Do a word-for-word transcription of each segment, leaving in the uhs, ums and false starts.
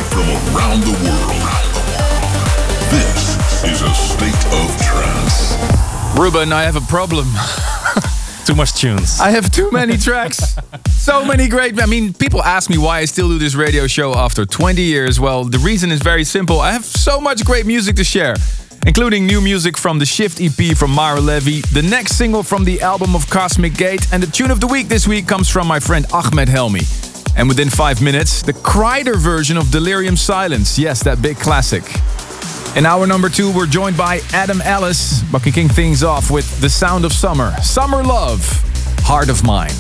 from around the world. This is a state of trance. Ruben, I have a problem. Too much tunes. I have too many tracks. So many great... I mean, people ask me why I still do this radio show after twenty years. Well, the reason is very simple. I have so much great music to share, including new music from the Shift E P from Mara Levy, the next single from the album of Cosmic Gate, and the tune of the week this week comes from my friend Ahmed Helmi. And within five minutes, the Kreider version of Delirium Silence. Yes, that big classic. In hour number two, we're joined by Adam Ellis, but kicking things off with The Sound of Summer. Summer Love, Heart of Mine.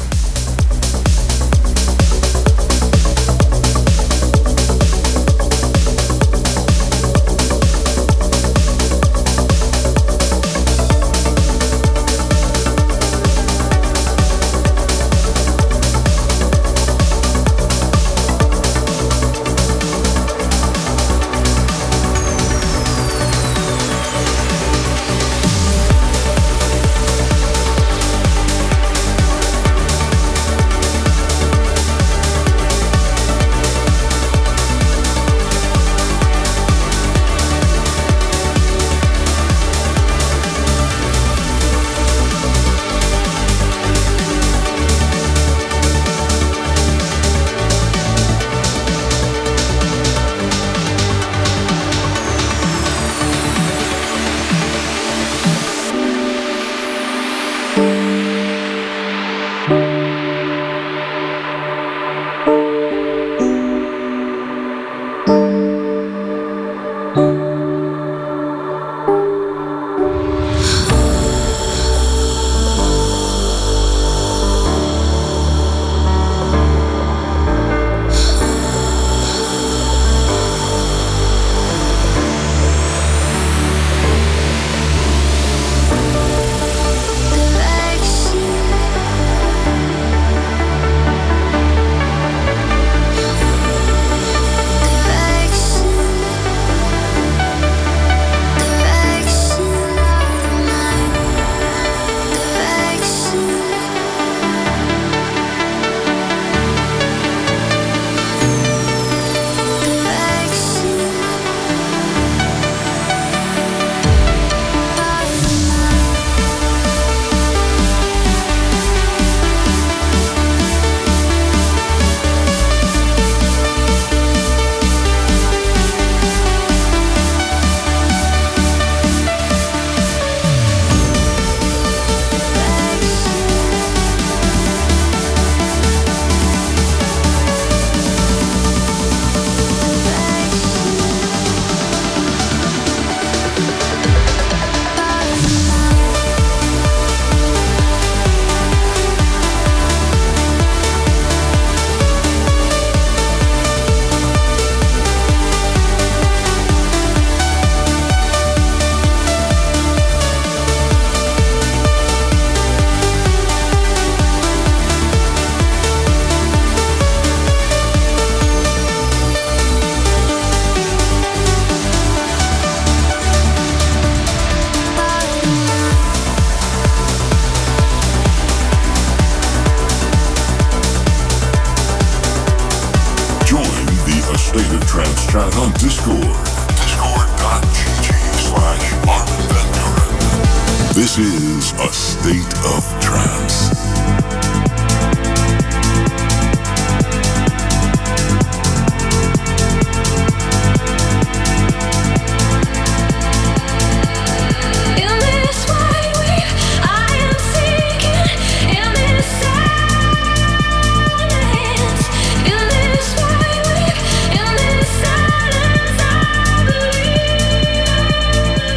This is a state of trance.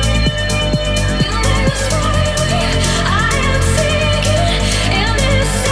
I am seeking in this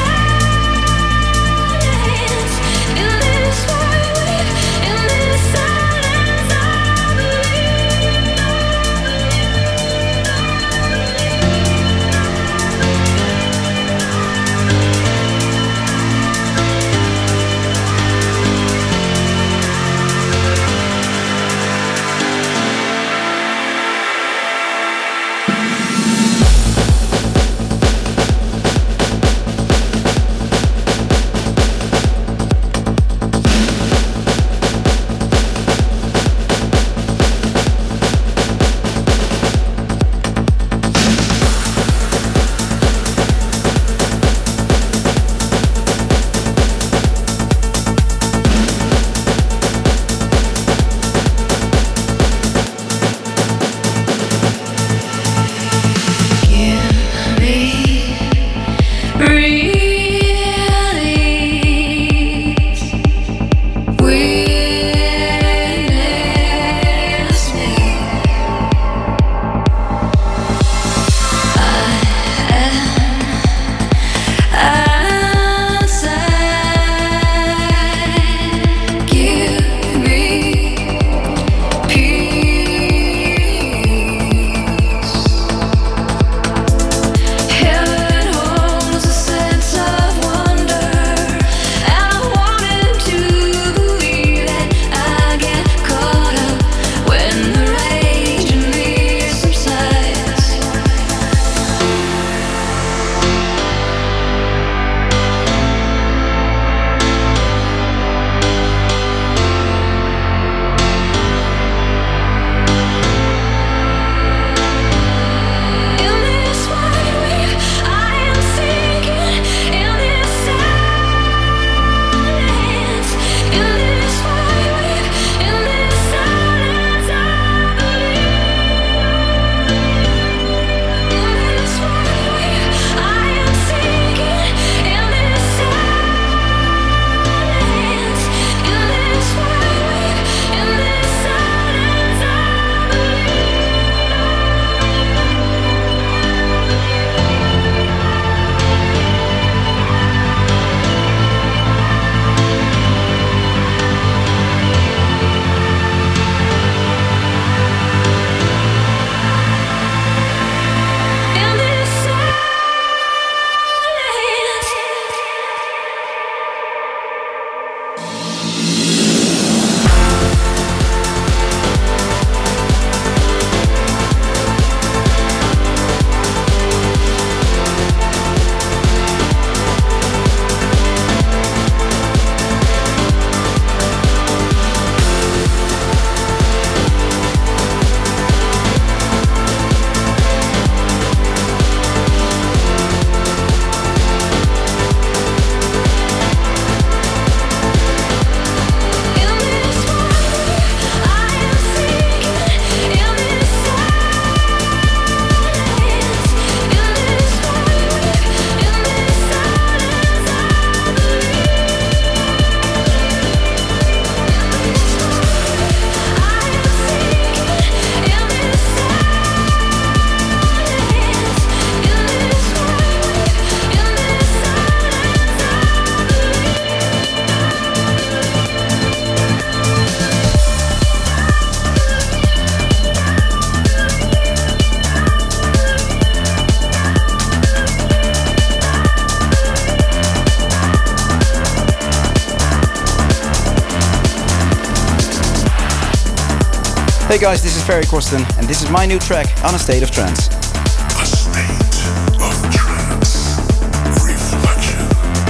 Hey guys, this is Ferry Corsten, and this is my new track on A State of Trance. A state of trance. Reflection.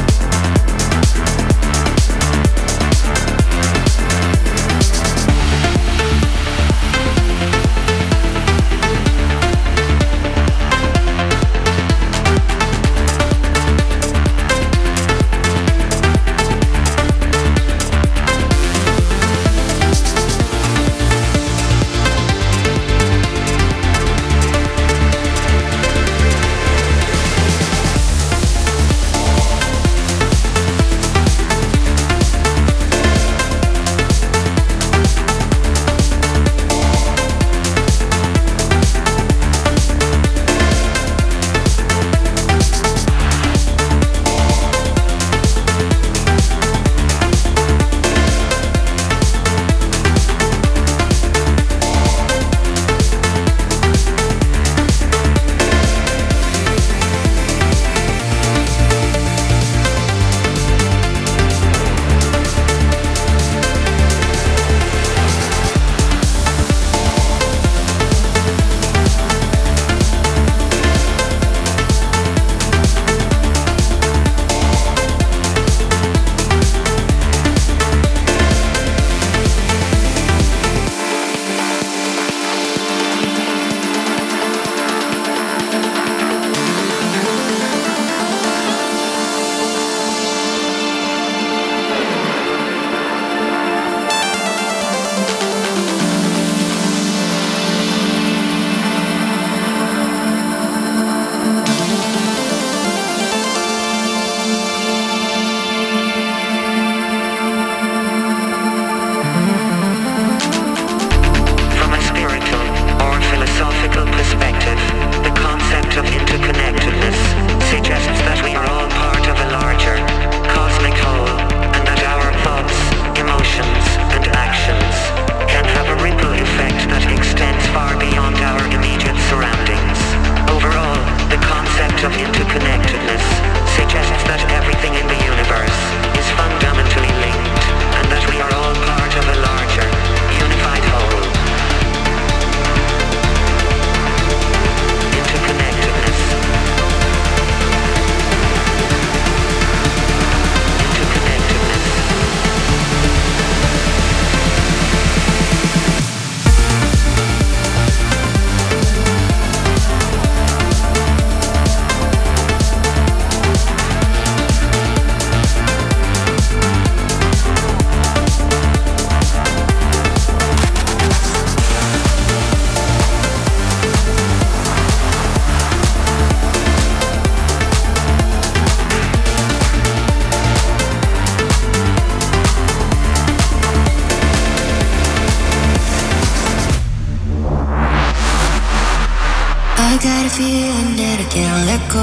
got a feeling that I can't let go.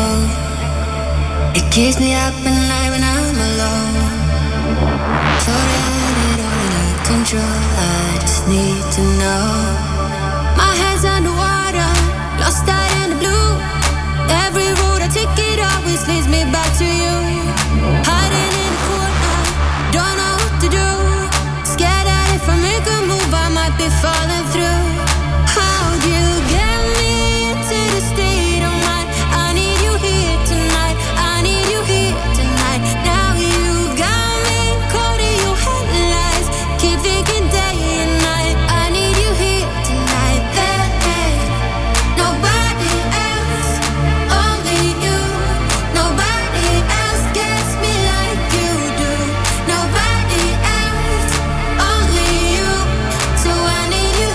It keeps me up at night when I'm alone. Thought I had it all under control, I just need to know. My head's underwater, lost out in the blue. Every road I take, it always leads me back to you. Hiding in the corner, don't know what to do. Scared that if I make a move, I might be falling through. How'd you get me into the state of mind? I need you here tonight, I need you here tonight. Now you got me caught in your headlights. Keep thinking day and night, I need you here tonight. There ain't nobody else, only you. Nobody else gets me like you do. Nobody else, only you. So I need you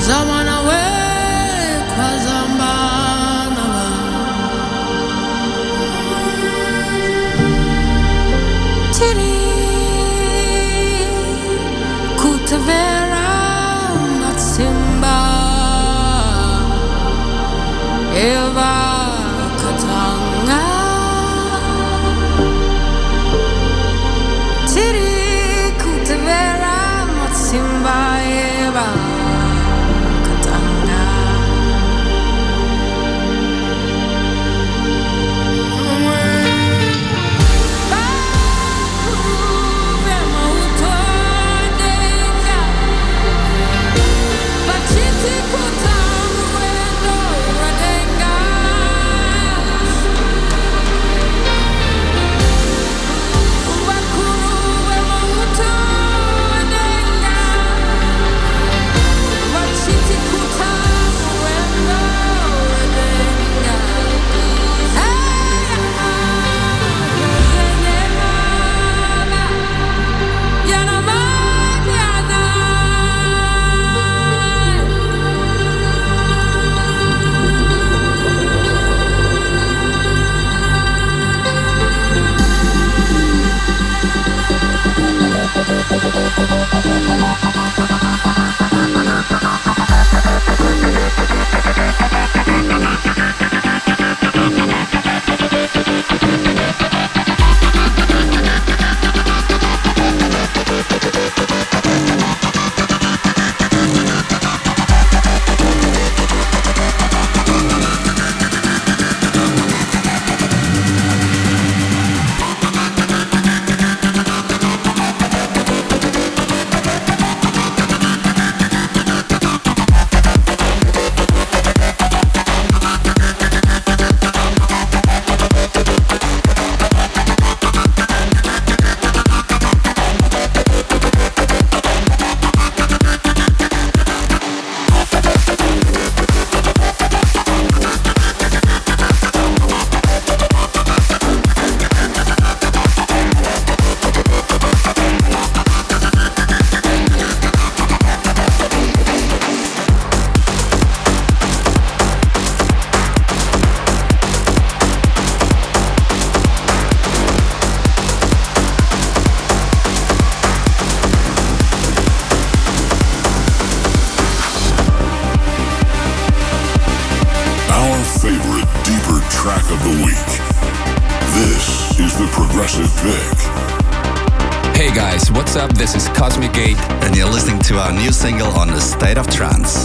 Hey guys, what's up? This is Cosmic Gate, and you're listening to our new single on The State of Trance.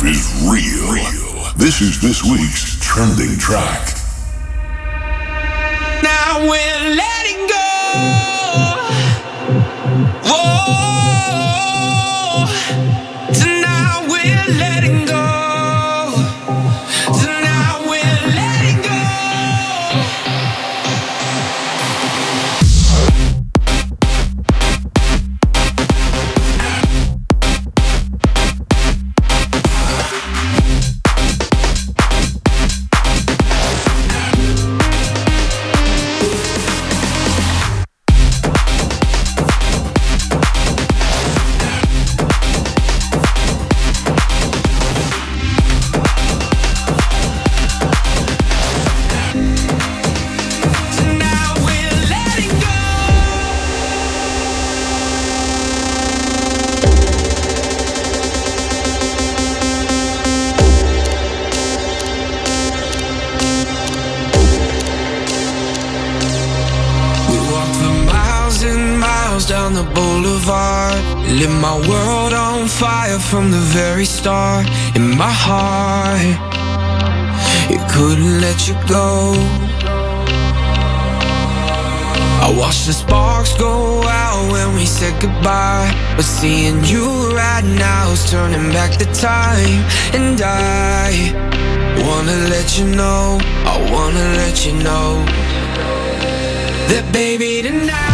is real. This is this week's trending track. Now we're letting go. Whoa. Tonight we're letting go. Tonight we're letting go. Down the boulevard, lit my world on fire from the very start. In my heart, it couldn't let you go. I watched the sparks go out when we said goodbye, but seeing you right now is turning back the time. And I wanna let you know, I wanna let you know that baby tonight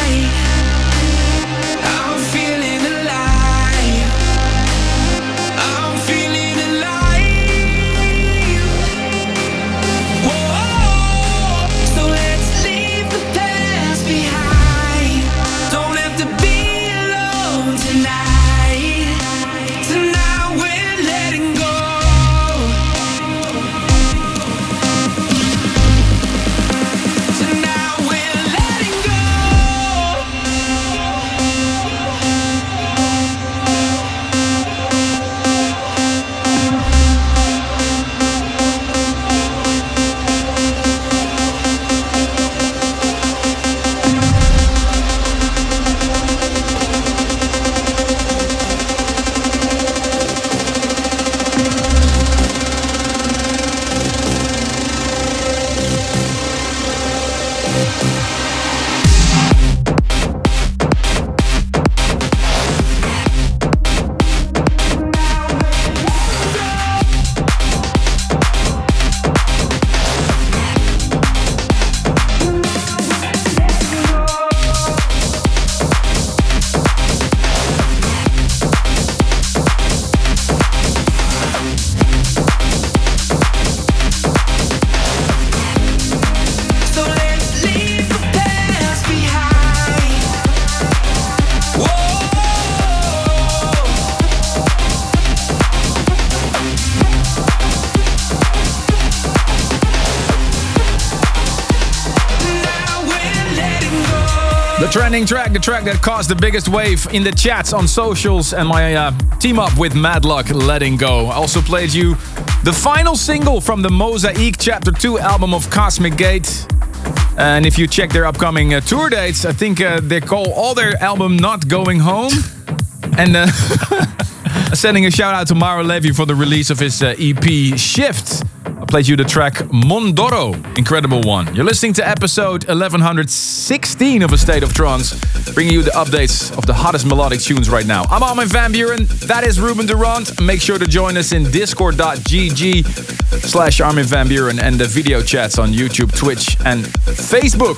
The trending track, the track that caused the biggest wave in the chats on socials, and my uh, team up with Madlock, Letting Go. I also played you the final single from the Mosaic Chapter two album of Cosmic Gate. And if you check their upcoming uh, tour dates, I think uh, they call all their album Not Going Home. And uh, sending a shout out to Mauro Levy for the release of his uh, E P Shift. I played you the track Mondoro, incredible one. You're listening to episode eleven sixteen of A State of Trance, bringing you the updates of the hottest melodic tunes right now. I'm Armin van Buuren, that is Ruben Durant. Make sure to join us in discord.gg slash Armin van Buuren and the video chats on YouTube, Twitch and Facebook.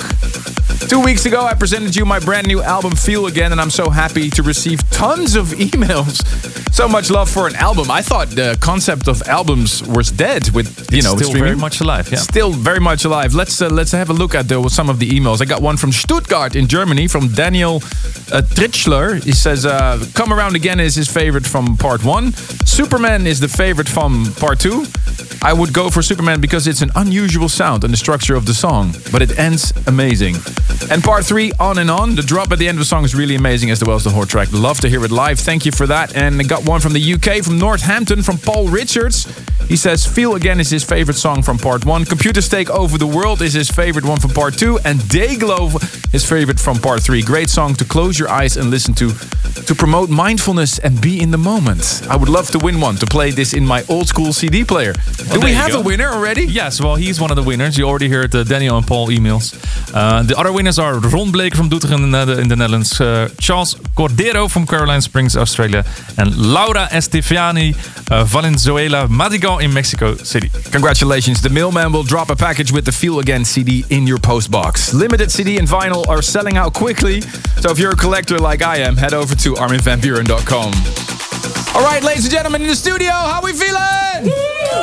Two weeks ago, I presented you my brand new album, Feel Again, and I'm so happy to receive tons of emails. So much love for an album. I thought the concept of albums was dead with, you it's know, still streaming. very much alive. Yeah, still very much alive. Let's uh, let's have a look at the, some of the emails. I got one from Stuttgart in Germany from Daniel uh, Tritschler. He says, uh, "Come Around Again is his favorite from part one. Superman is the favorite from part two. I would go for Superman because it's an unusual sound and the structure of the song, but it ends amazing. And part three, On and On. The drop at the end of the song is really amazing, as well as the whole track. Love to hear it live. Thank you for that." And I got one from the U K, from Northampton, from Paul Richards. He says, "Feel Again is his favorite song from part one. Computers Take Over the World is his favorite one from part two. And Dayglow, his favorite from part three. Great song to close your eyes and listen to to promote mindfulness and be in the moment. I would love to win one to play this in my old school C D player. Do there we you have go. a winner already? Yes, well, he's one of the winners. You already heard the Daniel and Paul emails. Uh, the other winners are Ron Bleker from Doetinchem in the, in the Netherlands, uh, Charles Cordero from Caroline Springs, Australia, and Laura Estefiani, uh, Valenzuela Madigan in Mexico City. Congratulations. The mailman will drop a package with the Feel Again C D in your postbox. Limited C D and vinyl are selling out quickly, so if you're a collector like I am, head over to armin van buuren dot com. All right, ladies and gentlemen, in the studio, how we feeling?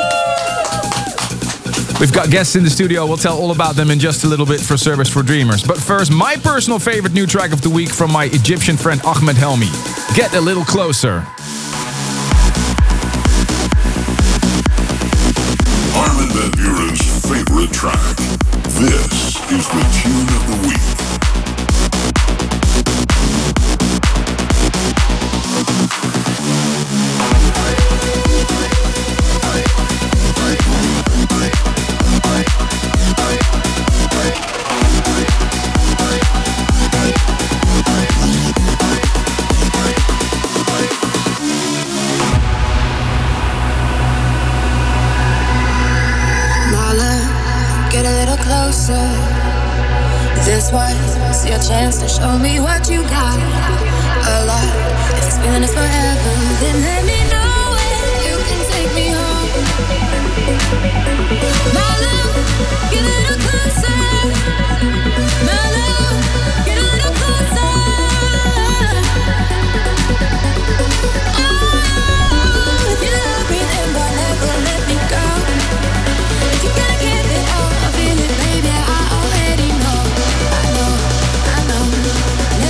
We've got guests in the studio. We'll tell all about them in just a little bit for Service for Dreamers. But first, my personal favorite new track of the week from my Egyptian friend Ahmed Helmi. Get a Little Closer. Armin van Buuren's favorite track. This is the tune of the week. This was your chance to show me what you got. A lot. If this feeling is forever, then let me know it. You can take me home. My love, get a little closer. My love, get a little closer. Oh, if you love me, then don't ever let me go. If you gotta give it all, I feel it, baby. I already know. I know, I know.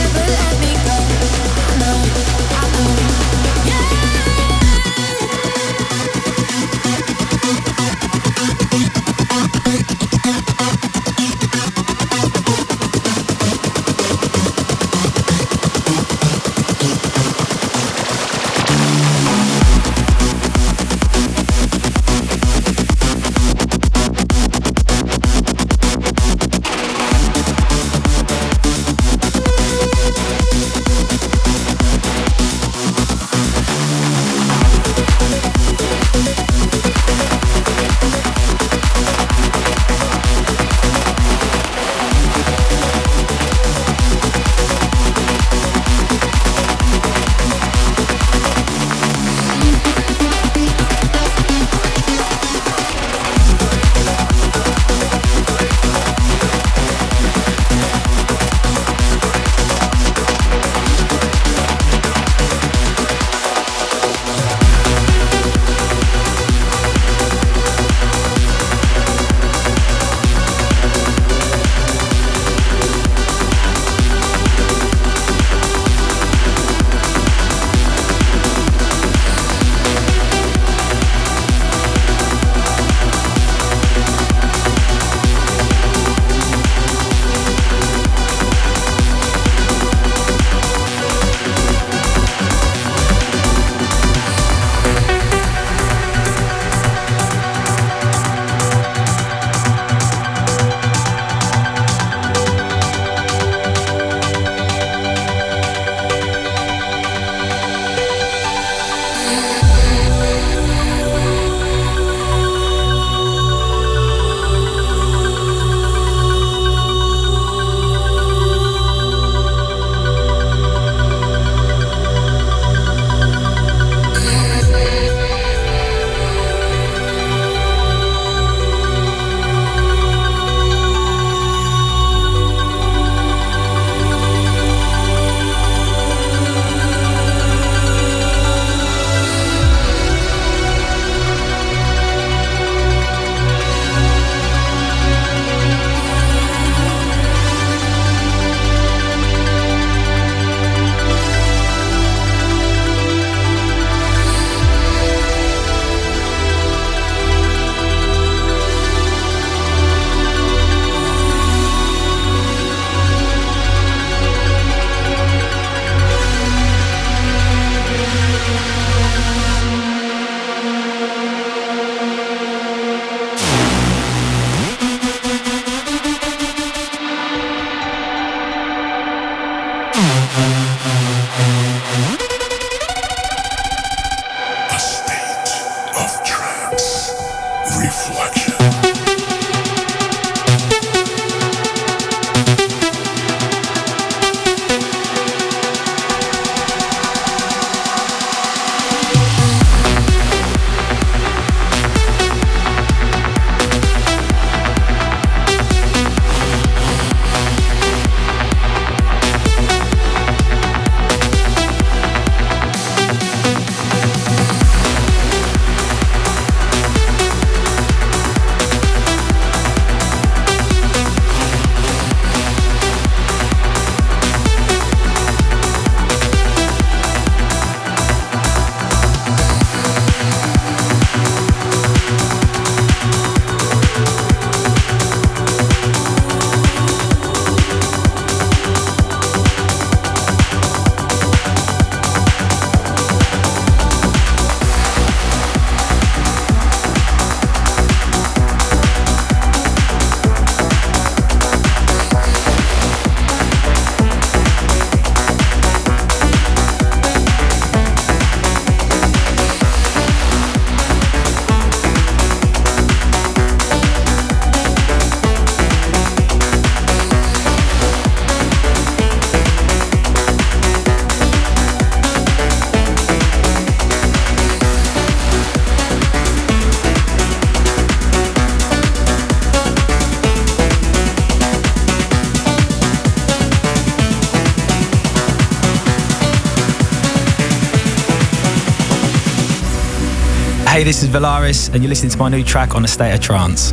Hey, this is Valaris, and you're listening to my new track on A State of Trance.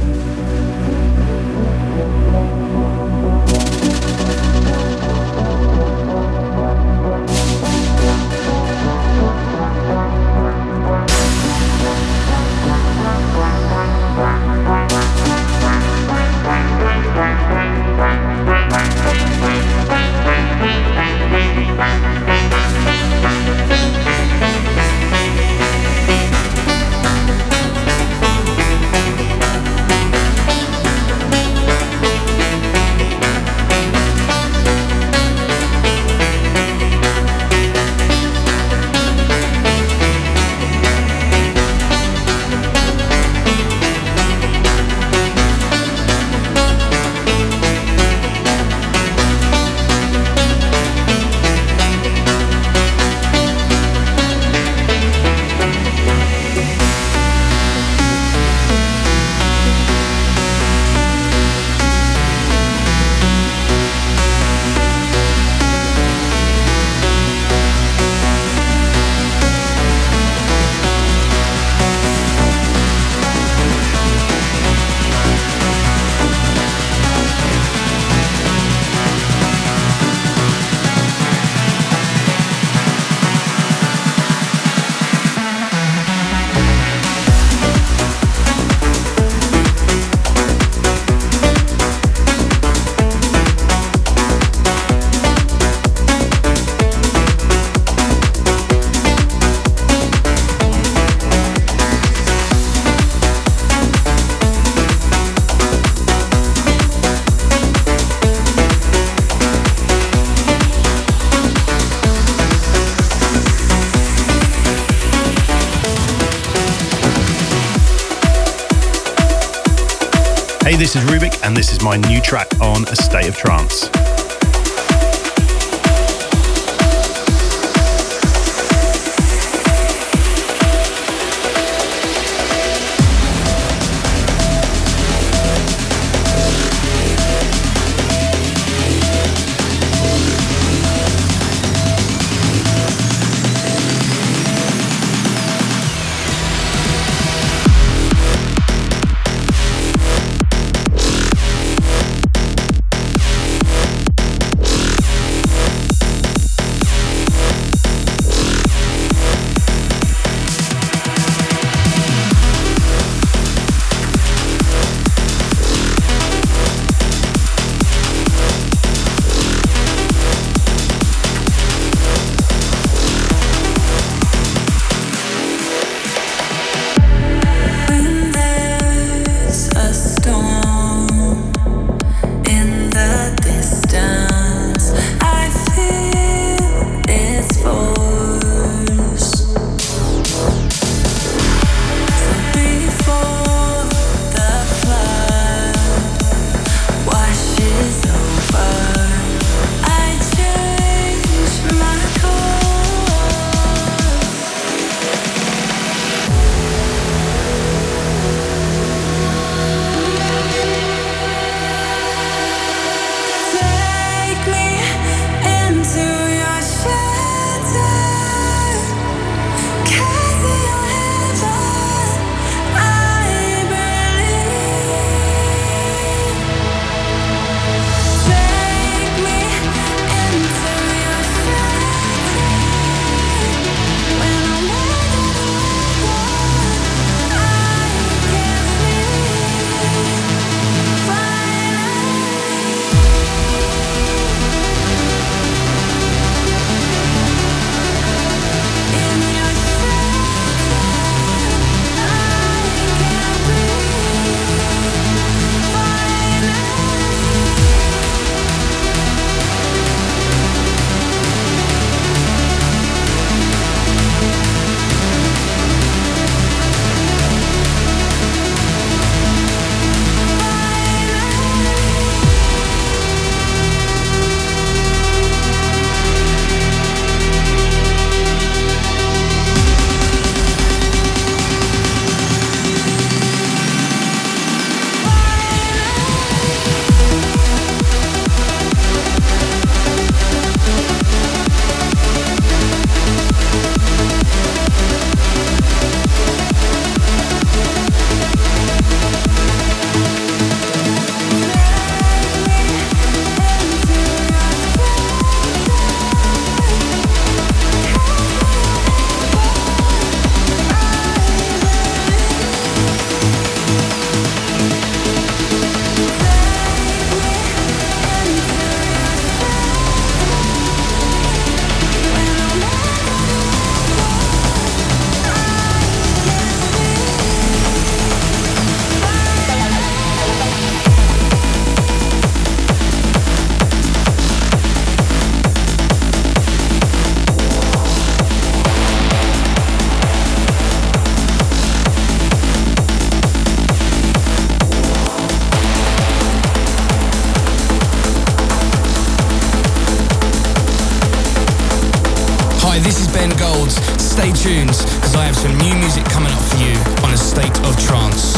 Hey, this is Rubik, and this is my new track on A State of Trance. Hi, this is Ben Golds. Stay tuned, because I have some new music coming up for you on A State of Trance.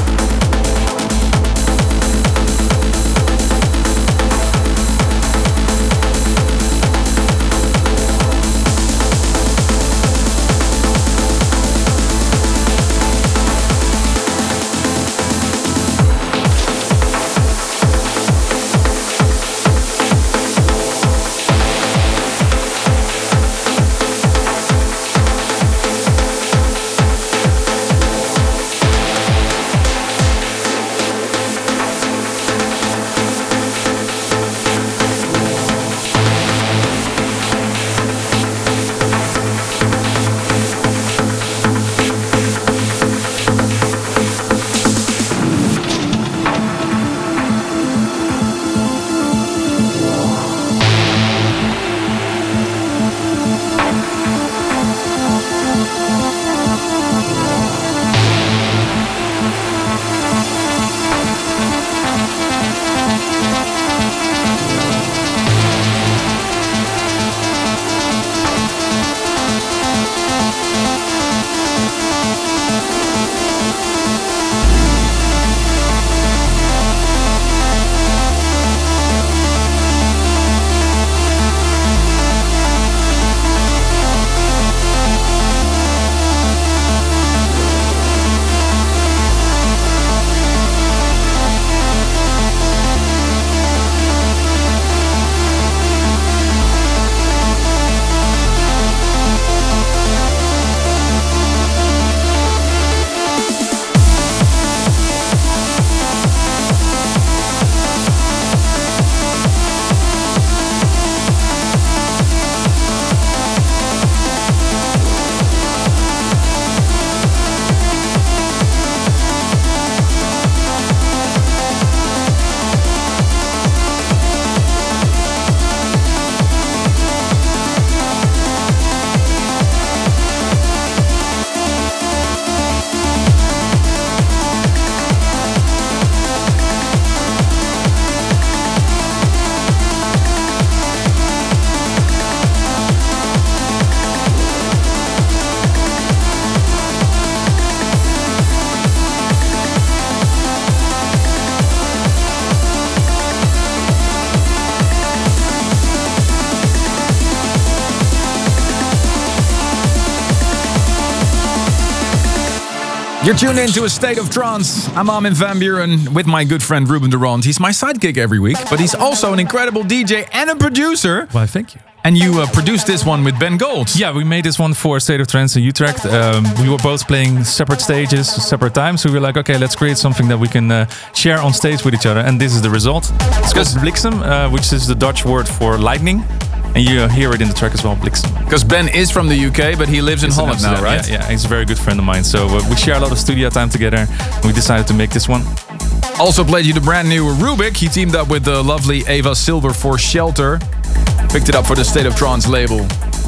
You're tuned into A State of Trance. I'm Armin van Buuren with my good friend Ruben de Ronde. He's my sidekick every week, but he's also an incredible D J and a producer. Why, thank you. And you uh, produced this one with Ben Golds. Yeah, we made this one for State of Trance in Utrecht. Um, we were both playing separate stages, separate times. So we were like, okay, let's create something that we can uh, share on stage with each other. And this is the result. It's called Bliksem, uh, which is the Dutch word for lightning. And you hear it in the track as well, Bliksem. Because Ben is from the U K, but he lives in It's in Holland now, Amsterdam, right? Yeah, yeah, he's a very good friend of mine. So uh, we share a lot of studio time together. We decided to make this one. Also played you the brand new Rubik. He teamed up with the lovely Ava Silver for Shelter. Picked it up for the State of Trance label.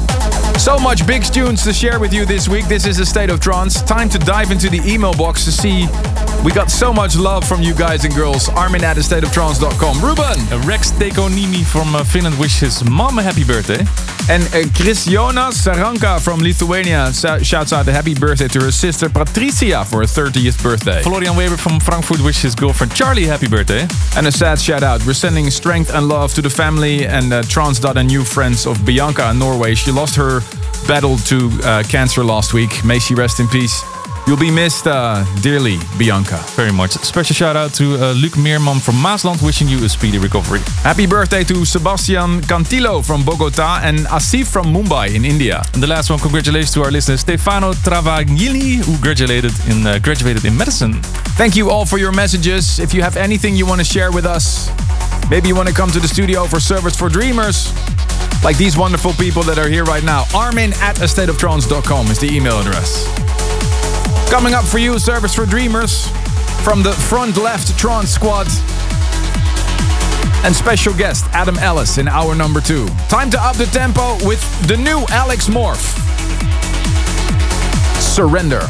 So much big tunes to share with you this week. This is A State of Trance. Time to dive into the email box to see. We got so much love from you guys and girls. Armin at a state of trance dot com. Ruben! Uh, Rex Tekonimi from uh, Finland wishes mom a happy birthday. And uh, Christiona Saranka from Lithuania shouts out a happy birthday to her sister Patricia for her thirtieth birthday. Florian Weber from Frankfurt wishes his girlfriend Charlie a happy birthday. And a sad shout out. We're sending strength and love to the family and uh, Transdot and new friends of Bianca in Norway. She lost her battle to uh, cancer last week. May she rest in peace. You'll be missed uh, dearly, Bianca. Very much. Special shout out to uh, Luc Meerman from Maasland, wishing you a speedy recovery. Happy birthday to Sebastian Cantillo from Bogota and Asif from Mumbai in India. And the last one, congratulations to our listener Stefano Travaglini, who graduated in uh, graduated in medicine. Thank you all for your messages. If you have anything you want to share with us, maybe you want to come to the studio for Service for Dreamers, like these wonderful people that are here right now. Armin at a state of trance dot com is the email address. Coming up for you, Service for Dreamers from the Front Left Trance Squad. And special guest Adam Ellis in hour number two. Time to up the tempo with the new Alex Morph. Surrender.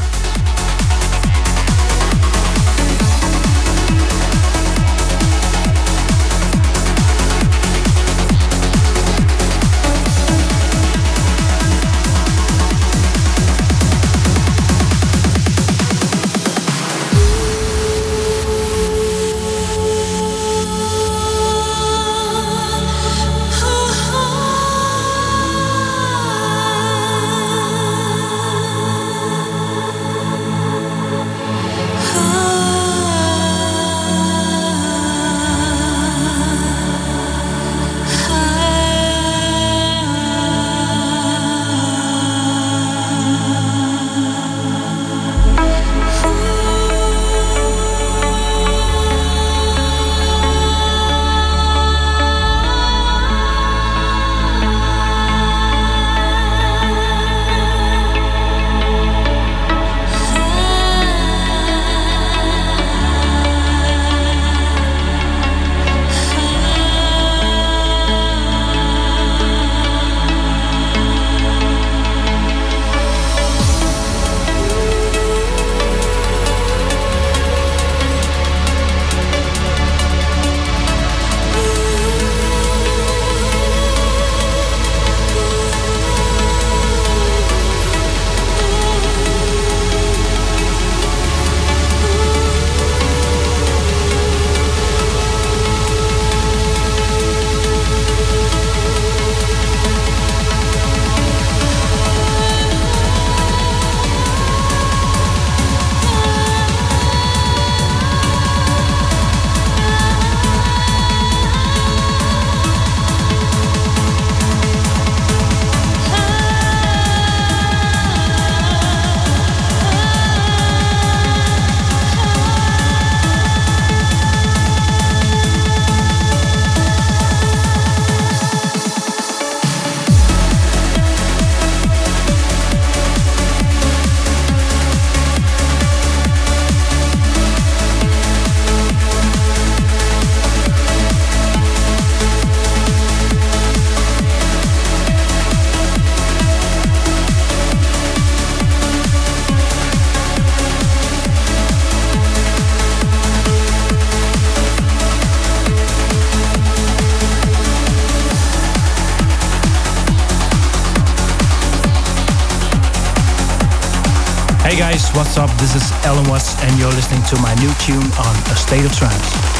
Hey guys, what's up? This is Alan Watts and you're listening to my new tune on A State of Trance.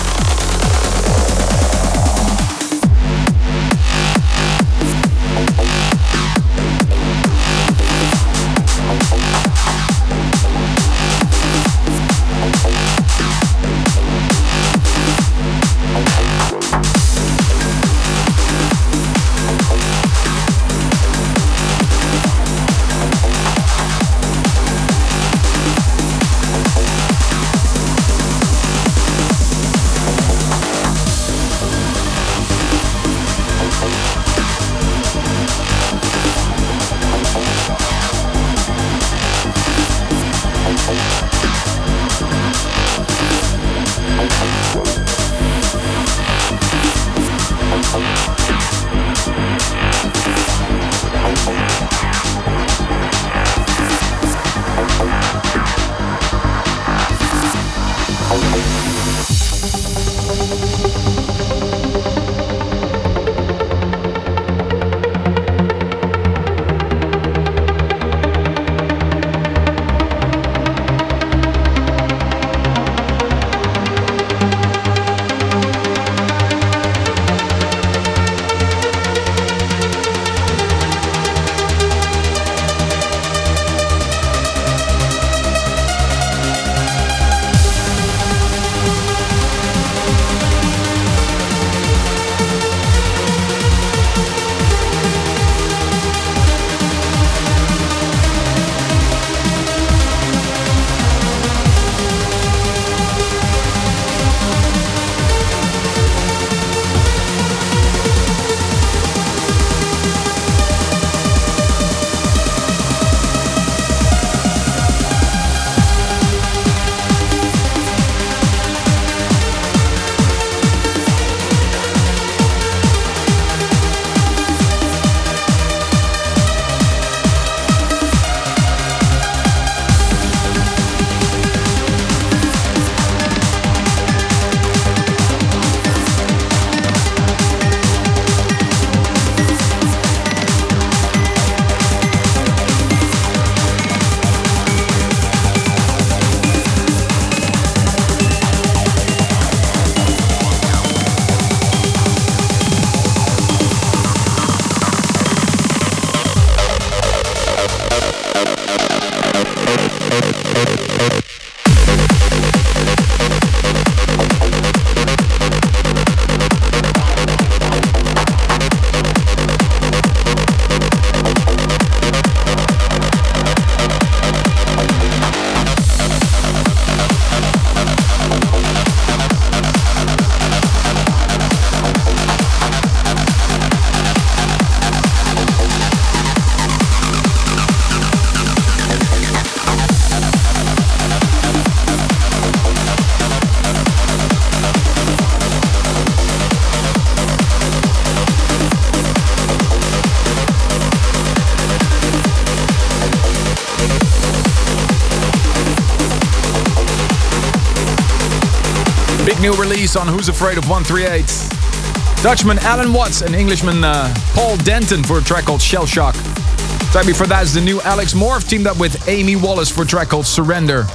New release on Who's Afraid of one thirty-eight. Dutchman Alan Watts and Englishman uh, Paul Denton for a track called Shell Shock. Track before that is the new Alex Morph teamed up with Amy Wallace for a track called Surrender.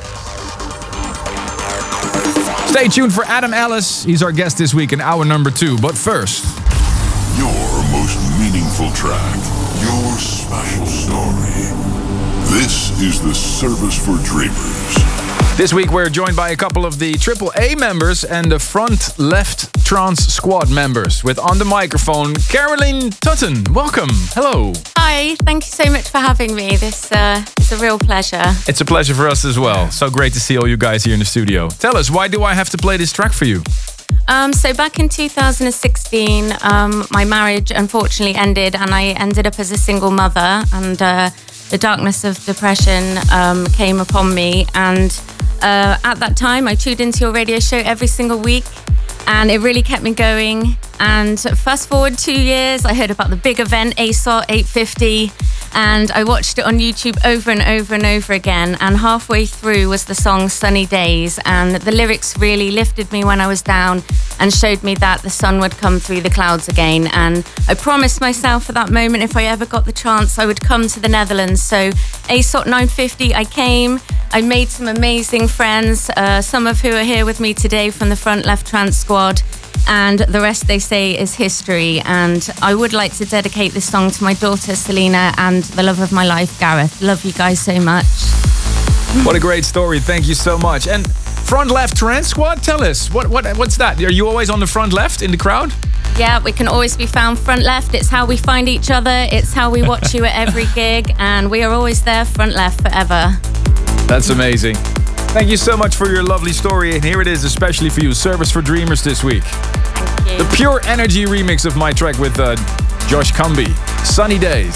Stay tuned for Adam Ellis. He's our guest this week in hour number two. But first, your most meaningful track, your special story. This is the Service for Dreamers. This week we're joined by a couple of the triple A members and the Front Left Trance Squad members. With on the microphone, Caroline Tutton. Welcome. Hello. Hi, thank you so much for having me. This uh, is a real pleasure. It's a pleasure for us as well. So great to see all you guys here in the studio. Tell us, why do I have to play this track for you? Um, so back in two thousand sixteen, um, my marriage unfortunately ended and I ended up as a single mother, and uh, the darkness of depression um, came upon me. And uh, at that time, I tuned into your radio show every single week, and it really kept me going. And fast forward two years, I heard about the big event, A S O T eight fifty, and I watched it on YouTube over and over and over again. And halfway through was the song Sunny Days, and the lyrics really lifted me when I was down. and showed me that the sun would come through the clouds again. And I promised myself at that moment, if I ever got the chance, I would come to the Netherlands. So A S O T nine fifty, I came. I made some amazing friends, uh, some of who are here with me today from the Front Left Trance squad. And the rest, they say, is history. And I would like to dedicate this song to my daughter, Selena, and the love of my life, Gareth. Love you guys so much. What a great story. Thank you so much. And Front Left Trance Squad, tell us, what, what, what's that? Are you always on the front left in the crowd? Yeah, we can always be found front left. It's how we find each other. It's how we watch you at every gig. And we are always there, front left, forever. That's amazing. Thank you so much for your lovely story. And here it is, especially for you, Service for Dreamers this week. Thank you. The Pure Energy remix of my track with uh, Josh Cumby, Sunny Days.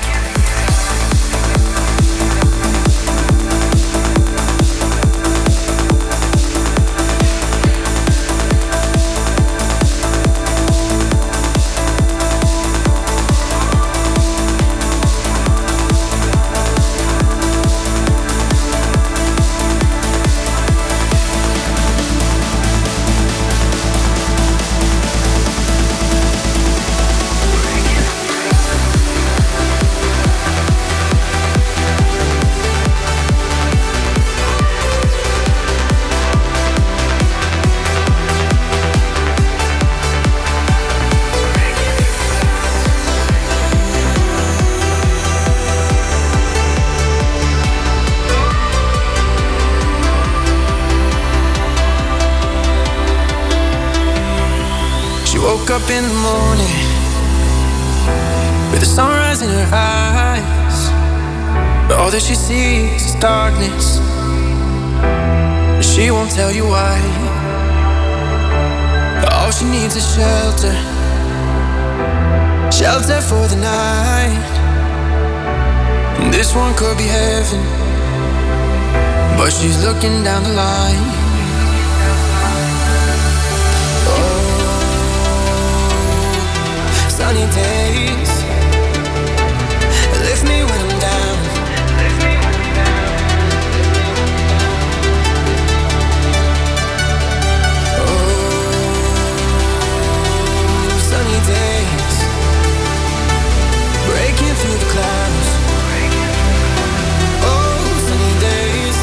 Woke up in the morning with the sunrise in her eyes, but all that she sees is darkness. She won't tell you why. All she needs is shelter, shelter for the night. This one could be heaven, but she's looking down the line. Sunny days lift me when I'm down. Oh, sunny days breaking through the clouds. Oh, sunny days.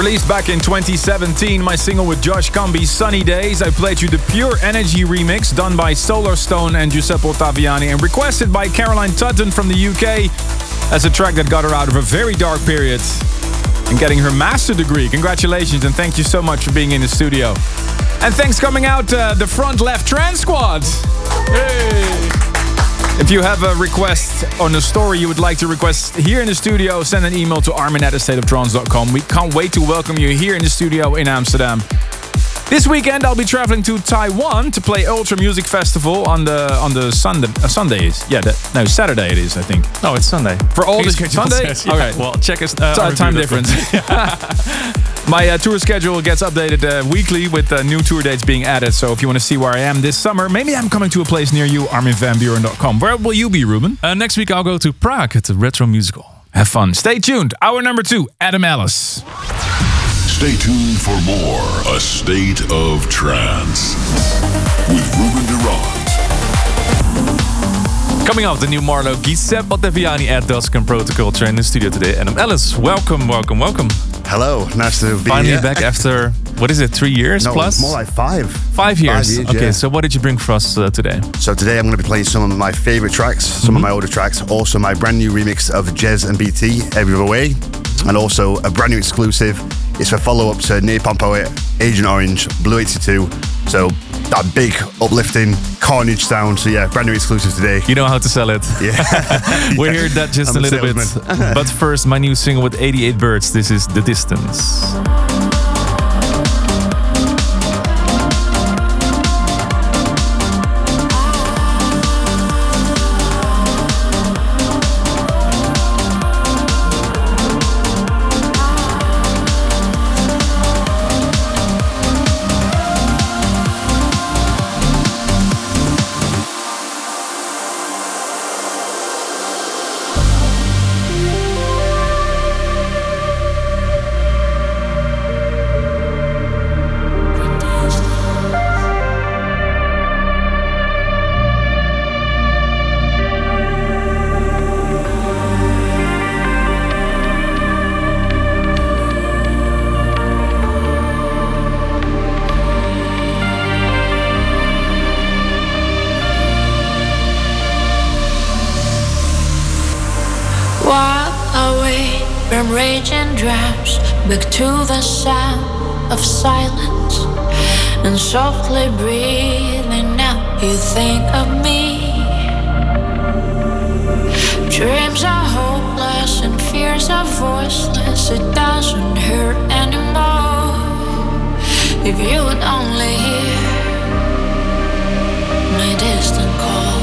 Released back in twenty seventeen, my single with Josh Comby, Sunny Days. I played you the Pure Energy remix done by Solar Stone and Giuseppe Ottaviani and requested by Caroline Tutton from the U K as a track that got her out of a very dark period and getting her master degree. Congratulations and thank you so much for being in the studio. And thanks coming out uh, the front left trans squad. Hey! If you have a request on a story you would like to request here in the studio, send an email to armin at a state of trance dot com. We can't wait to welcome you here in the studio in Amsterdam. This weekend I'll be traveling to Taiwan to play Ultra Music Festival on the on the Sunday. Uh, Sundays, yeah, that, no Saturday it is, I think. No, it's Sunday. For all this Sunday. Says, yeah. Okay, well, check us. Uh, T- time difference. My uh, tour schedule gets updated uh, weekly with uh, new tour dates being added. So if you want to see where I am this summer, maybe I'm coming to a place near you, armin van buuren dot com. Where will you be, Ruben? Uh, next week I'll go to Prague at the Retro Musical. Have fun. Stay tuned. Hour number two, Adam Ellis. Stay tuned for more A State of Trance with Ruben Durant. Coming up, the new Marlo, Giuseppe Ottaviani at Dusk and Protocol Train in the studio today. Adam Ellis, welcome, welcome, welcome. Hello, nice to be Finally here. back after, what is it, three years no, plus? more like five. Five years. Five years okay, yeah. So what did you bring for us uh, today? So today I'm going to be playing some of my favorite tracks, some mm-hmm. of my older tracks, also my brand new remix of Jez and B T, Every Other Way, and also a brand new exclusive. It's a follow-up to Napalm Poet, Agent Orange, Blue eighty-two. So that big, uplifting, carnage sound. So yeah, brand new exclusive today. You know how to sell it. Yeah. We'll hear that just I'm a little bit. But first, my new single with eighty-eight Birds. This is The Distance. Raging drums back to the sound of silence, and softly breathing out you think of me. Dreams are hopeless and fears are voiceless. It doesn't hurt anymore if you would only hear my distant call.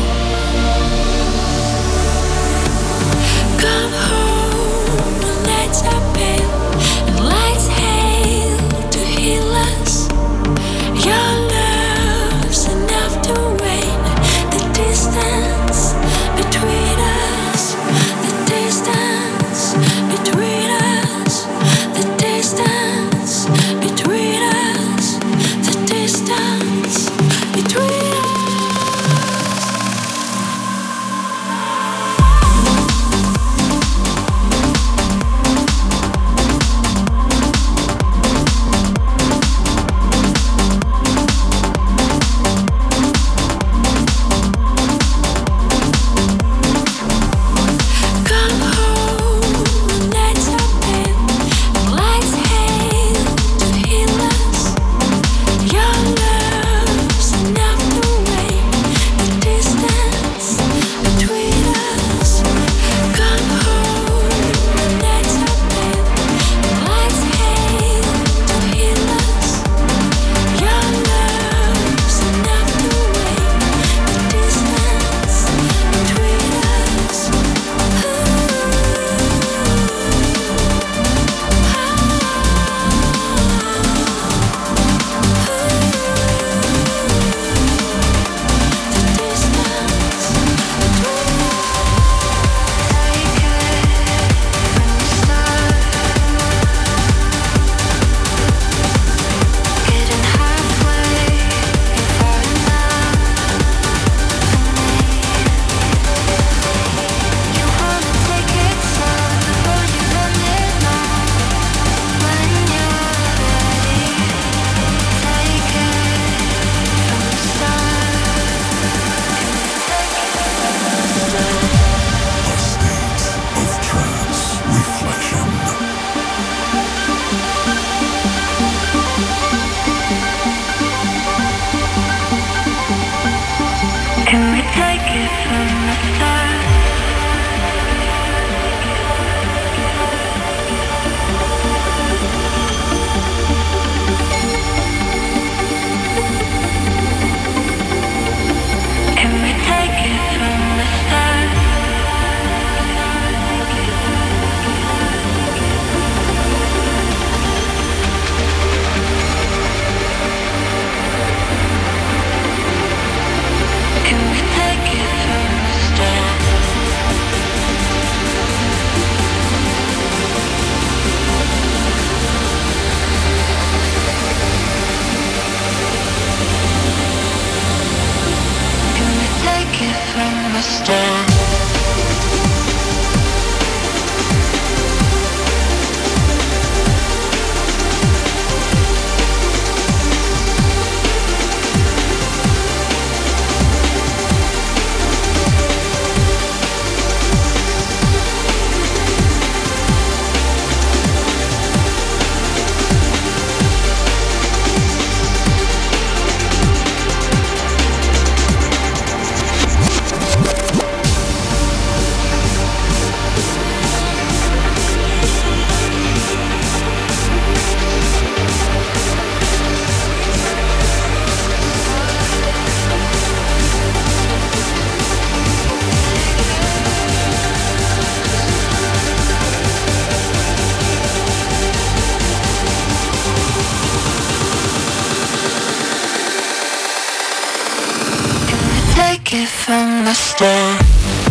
Come home, the nights are pale and lights hail to heal us. Your love's enough to wane the distance between us, the distance between us, the distance between us, the distance between us. take it from the start.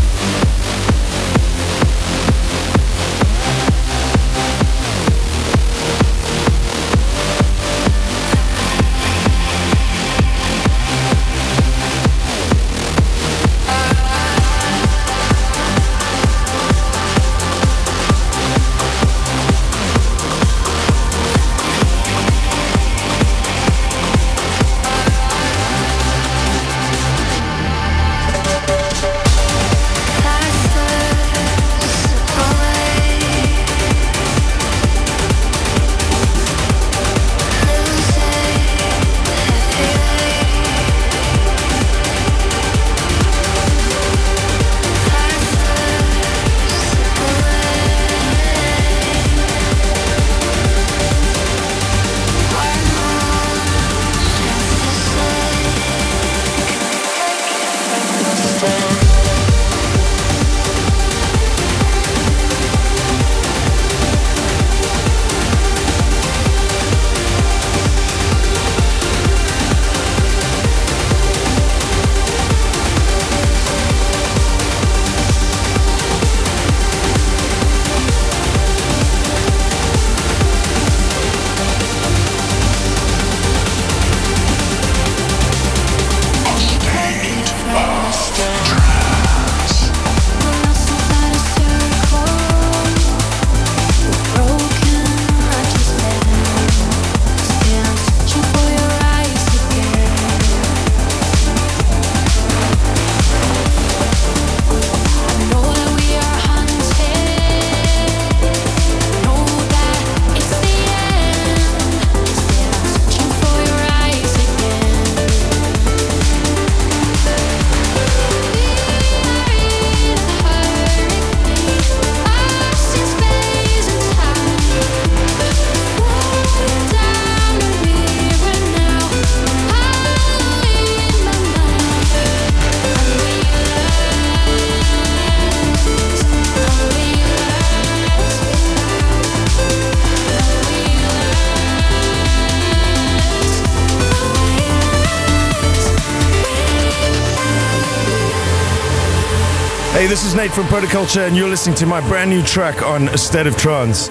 Hey, this is Nate from Protoculture, and you're listening to my brand new track on A State of Trance.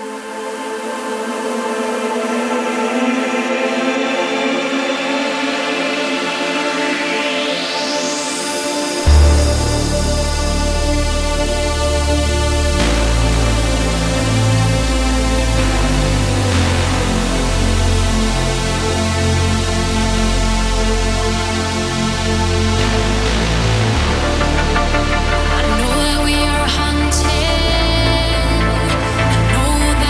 I know that we are hunted. I know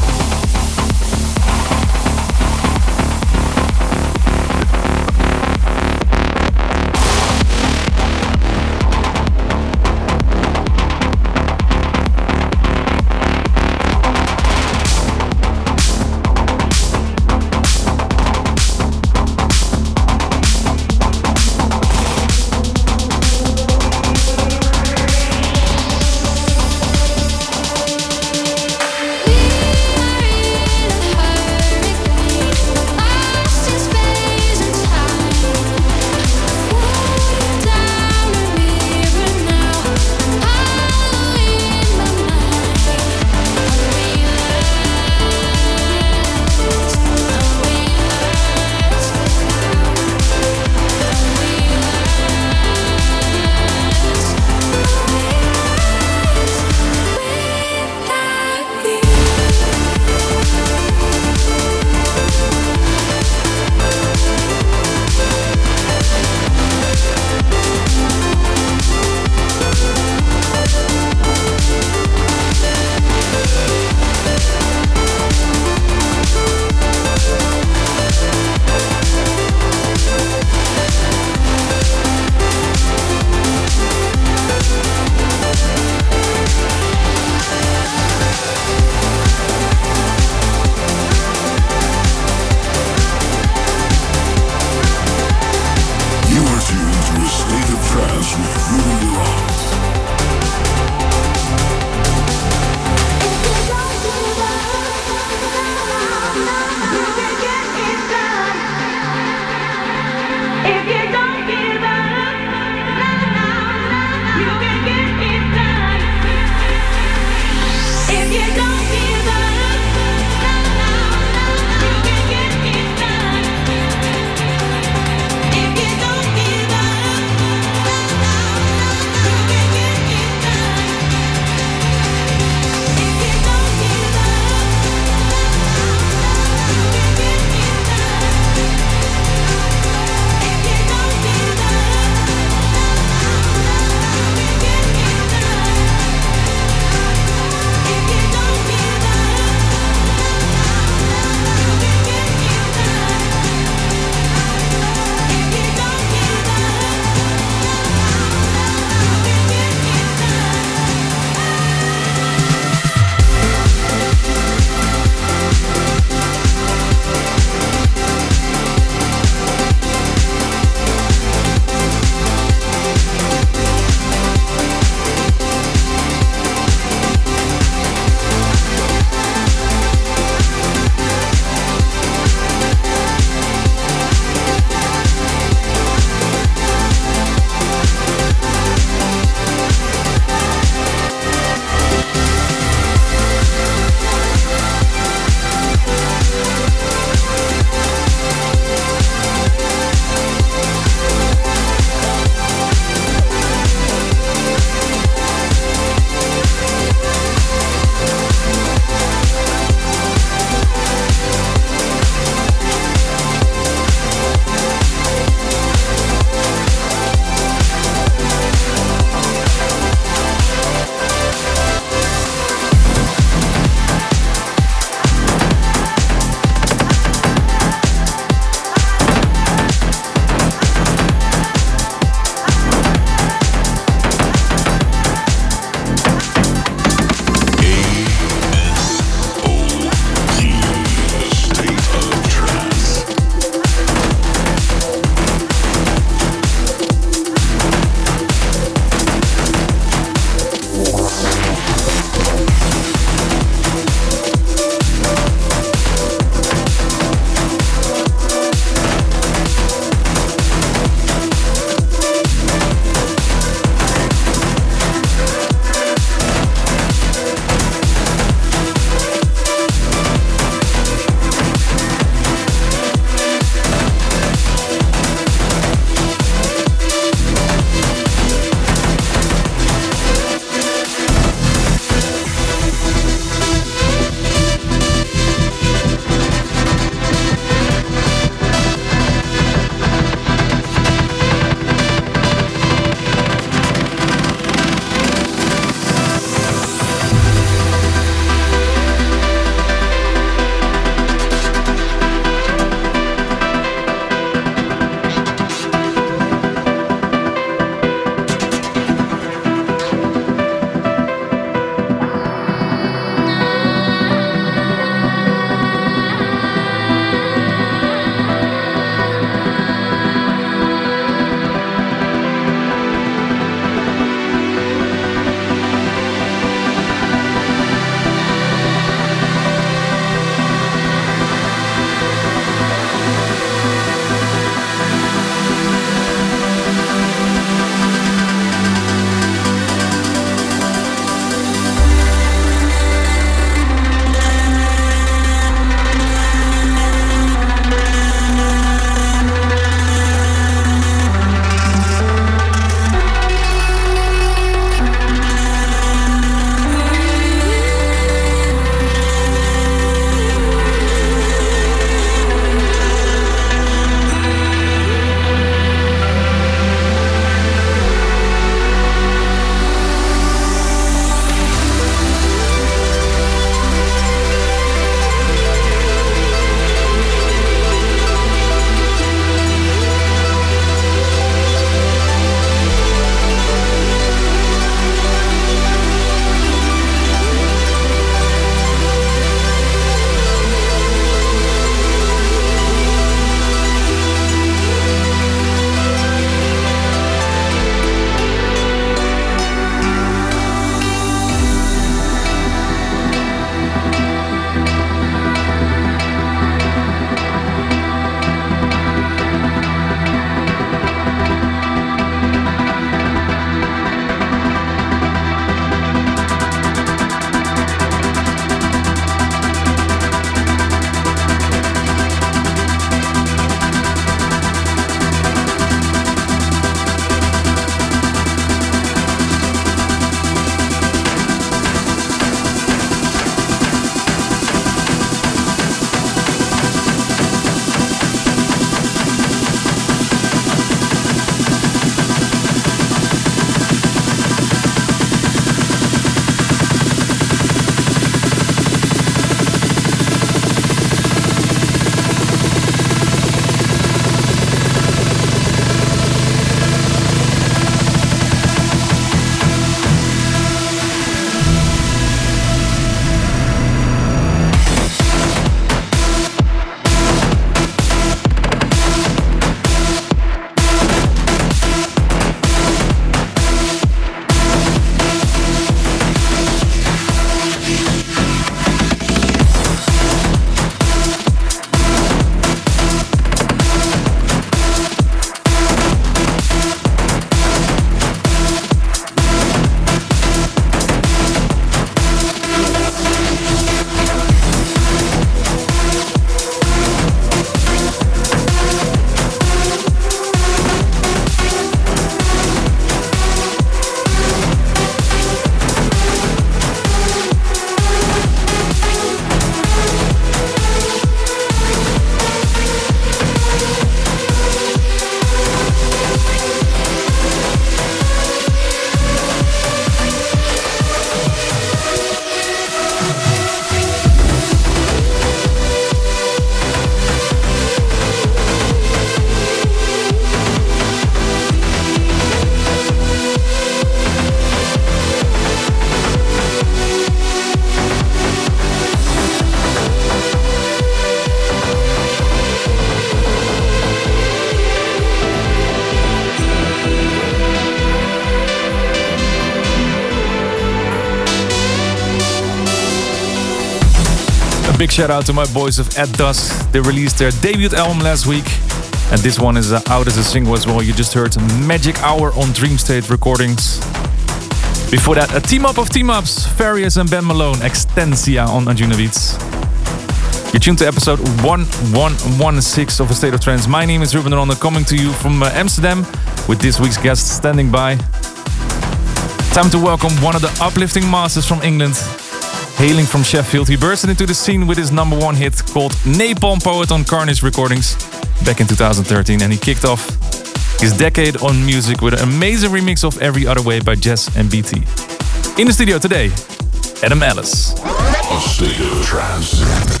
big shout out to my boys of At Dusk. They released their debut album last week, and this one is uh, out as a single as well. You just heard Magic Hour on Dreamstate Recordings. Before that, a team up of team ups, Farius and Ben Malone, Extensia on Anjuna Beats. You're tuned to episode one one sixteen of A State of Trance. My name is Ruben Ronde, coming to you from uh, Amsterdam with this week's guest standing by. Time to welcome one of the uplifting masters from England. Hailing from Sheffield, he bursted into the scene with his number one hit called Napalm Poet on Carnage Recordings back in two thousand thirteen, and he kicked off his decade on music with an amazing remix of Every Other Way by Jez and B T. In the studio today, Adam Ellis. A State of Trance.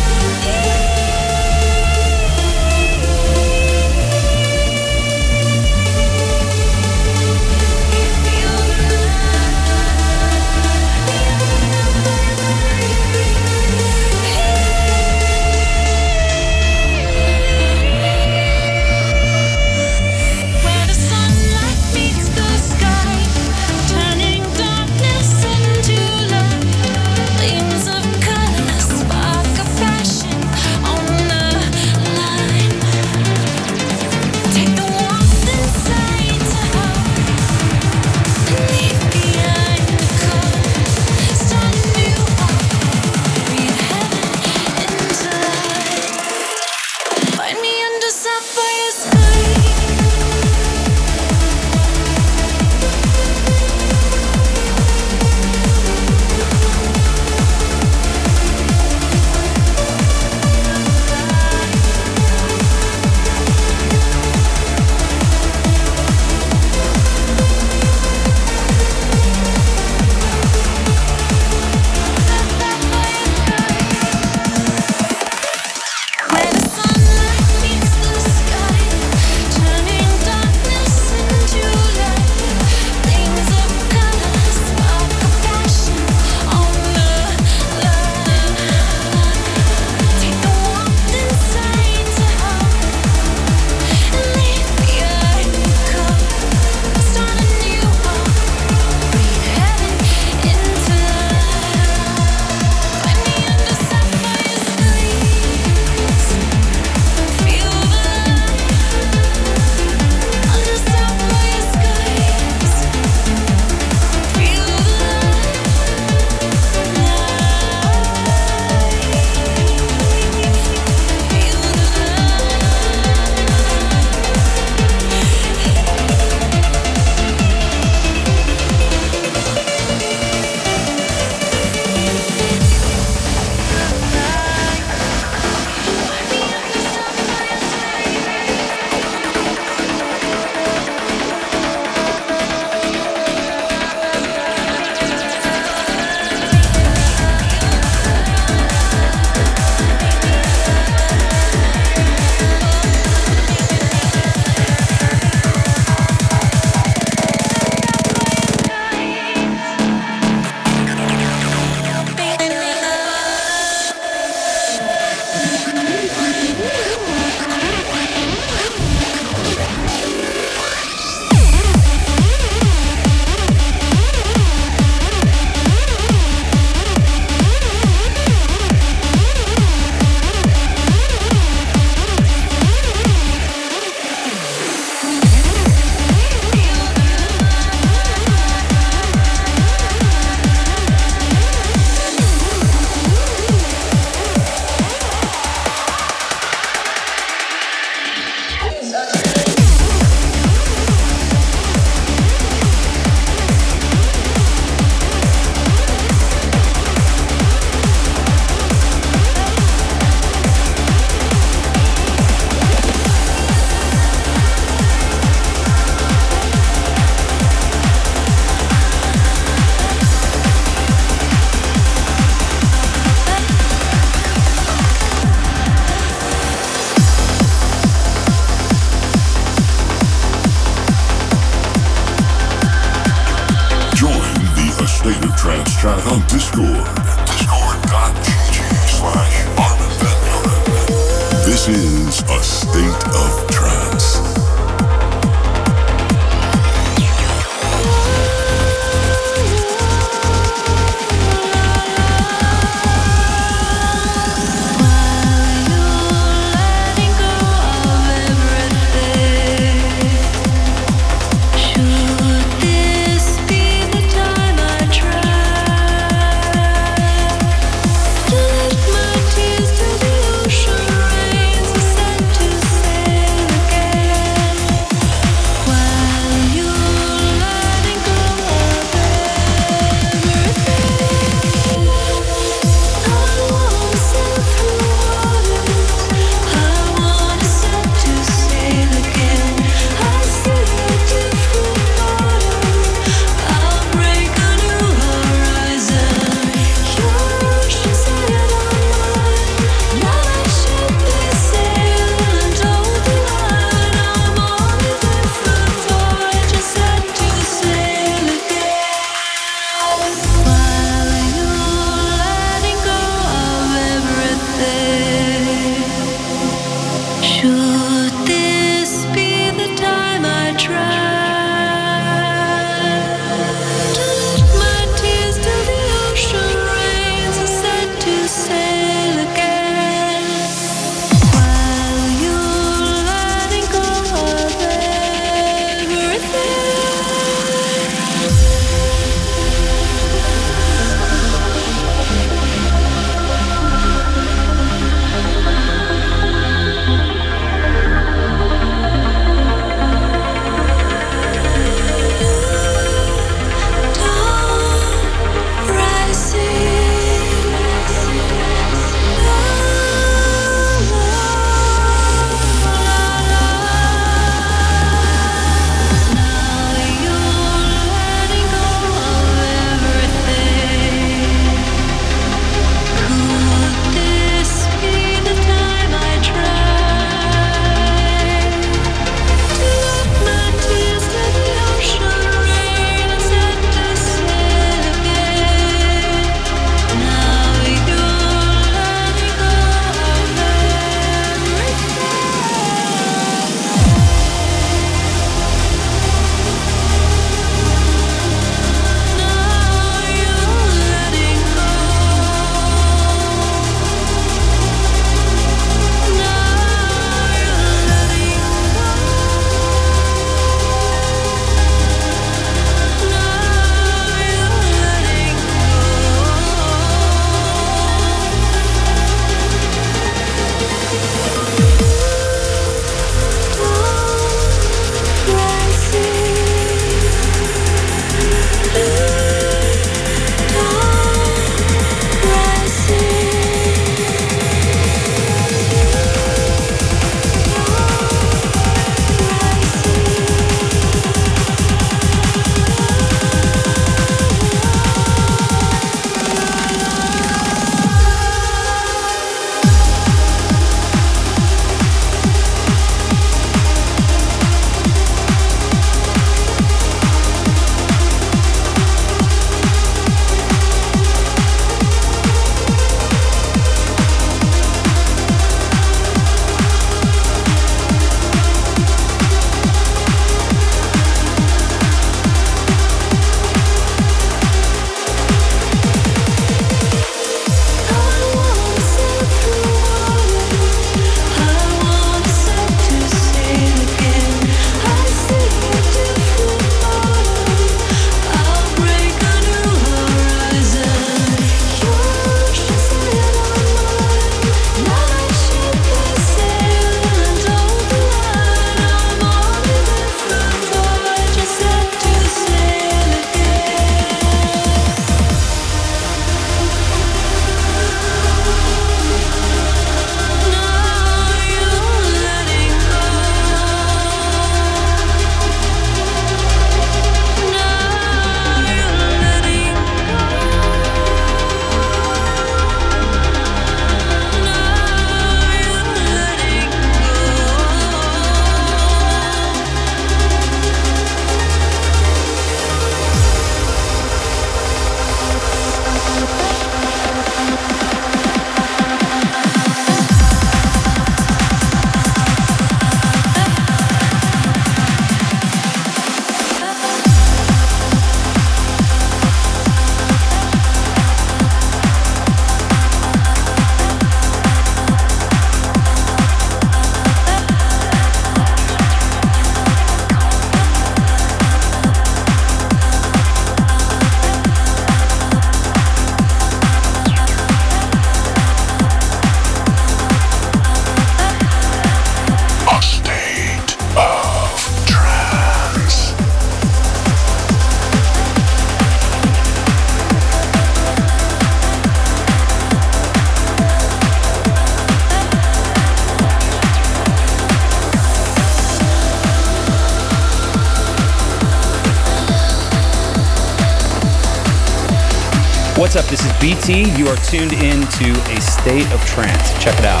What's up? This is B T. You are tuned in to A State of Trance. Check it out.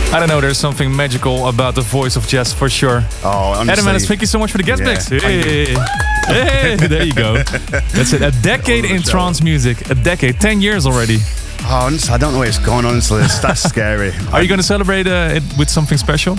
I don't know, there's something magical about the voice of Jez for sure. Oh, honestly. Adam Ellis, thank you so much for the guest Yeah, mix. Hey. Hey, there you go. That's it. A decade in trance music. A decade. Ten years already. Oh, honestly, I don't know where it's going, honestly. It's, that's scary. Are you going to celebrate uh, it with something special?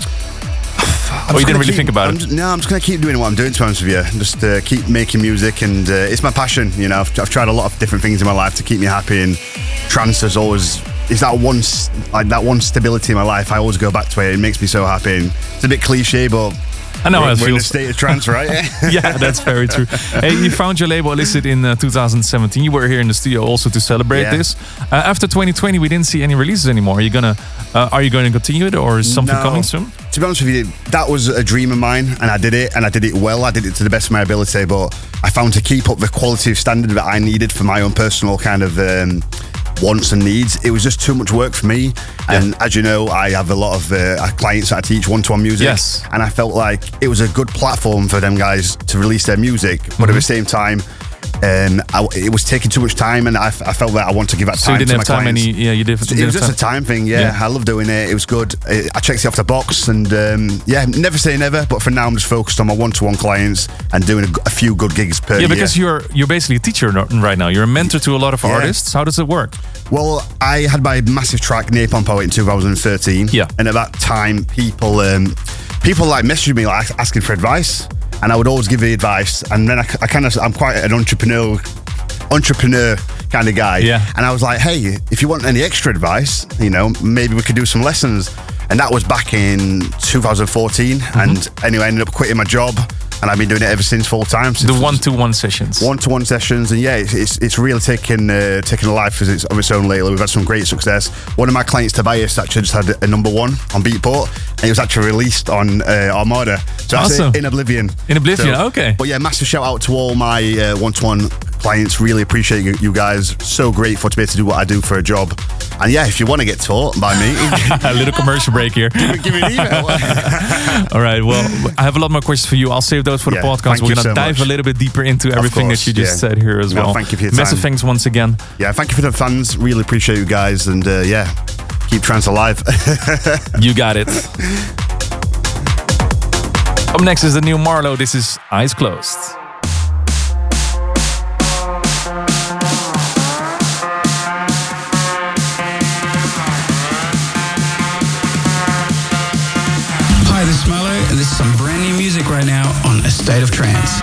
I'm or you just didn't gonna really keep- think about I'm it? just- no, I'm just going to keep doing what I'm doing, to be honest with you. Just uh, keep making music, and uh, it's my passion. You know, I've, I've tried a lot of different things in my life to keep me happy, and trance has always is that one s- like that one stability in my life. I always go back to it. It makes me so happy. And it's a bit cliche, but I know we're, how it we're in a feels. state of trance, right? Yeah, that's very true. Hey, you found your label Illicit in uh, two thousand seventeen. You were here in the studio also to celebrate Yeah. this. Uh, after twenty twenty, we didn't see any releases anymore. Are you gonna uh, Are you going to continue it, or is something No. coming soon? To be honest with you, that was a dream of mine, and I did it, and I did it well. I did it to the best of my ability, but I found to keep up the quality of standard that I needed for my own personal kind of um, wants and needs, it was just too much work for me. And as you know, I have a lot of uh, clients that I teach one-to-one music. Yes. And I felt like it was a good platform for them guys to release their music, but Mm-hmm. at the same time, um, I, it was taking too much time, and I, f- I felt that I want to give that So time you didn't to have my time clients. any? Yeah, you did. So it was just a time thing, yeah. Yeah. I love doing it. It was good. I I checked it off the box, and um, yeah, never say never. But for now, I'm just focused on my one-to-one clients and doing a, g- a few good gigs per Yeah, year. because you're you're basically a teacher no- right now. You're a mentor to a lot of Yeah. artists. How does it work? Well, I had my massive track Napalm Poet in two thousand thirteen. Yeah. And at that time, people um, people like messaged me like asking for advice, and I would always give the advice. And then I, I kind of I'm quite an entrepreneur entrepreneur kind of guy. Yeah. And I was like, hey, if you want any extra advice, you know, maybe we could do some lessons. And that was back in two thousand fourteen. Mm-hmm. And anyway, I ended up quitting my job, and I've been doing it ever since full time. The one-to-one sessions. One-to-one sessions, and yeah, it's it's, it's really taken uh, taken a life of its, of its own lately. We've had some great success. One of my clients, Tobias, actually just had a number one on Beatport, and it was actually released on uh, Armada. So that's Awesome. it, in Oblivion. In Oblivion, So- okay. But yeah, massive shout out to all my uh, one-to-one clients. Really appreciate you, you guys. So grateful to be able to do what I do for a job. And yeah, if you want to get taught by me, A little commercial break here. give me an email. All right. Well, I have a lot more questions for you. I'll save those for Yeah, the podcast. thank We're you going to so dive much. a little bit deeper into everything course, that you just yeah. said here as No, well. thank you for your Massive time. thanks once again. Yeah, thank you for the fans. Really appreciate you guys, and uh, yeah, keep trance alive. You got it. Up next is the new Marlowe. This is Eyes Closed. Hi, this is Marlo, and this is some brand new music right now on A State of Trance.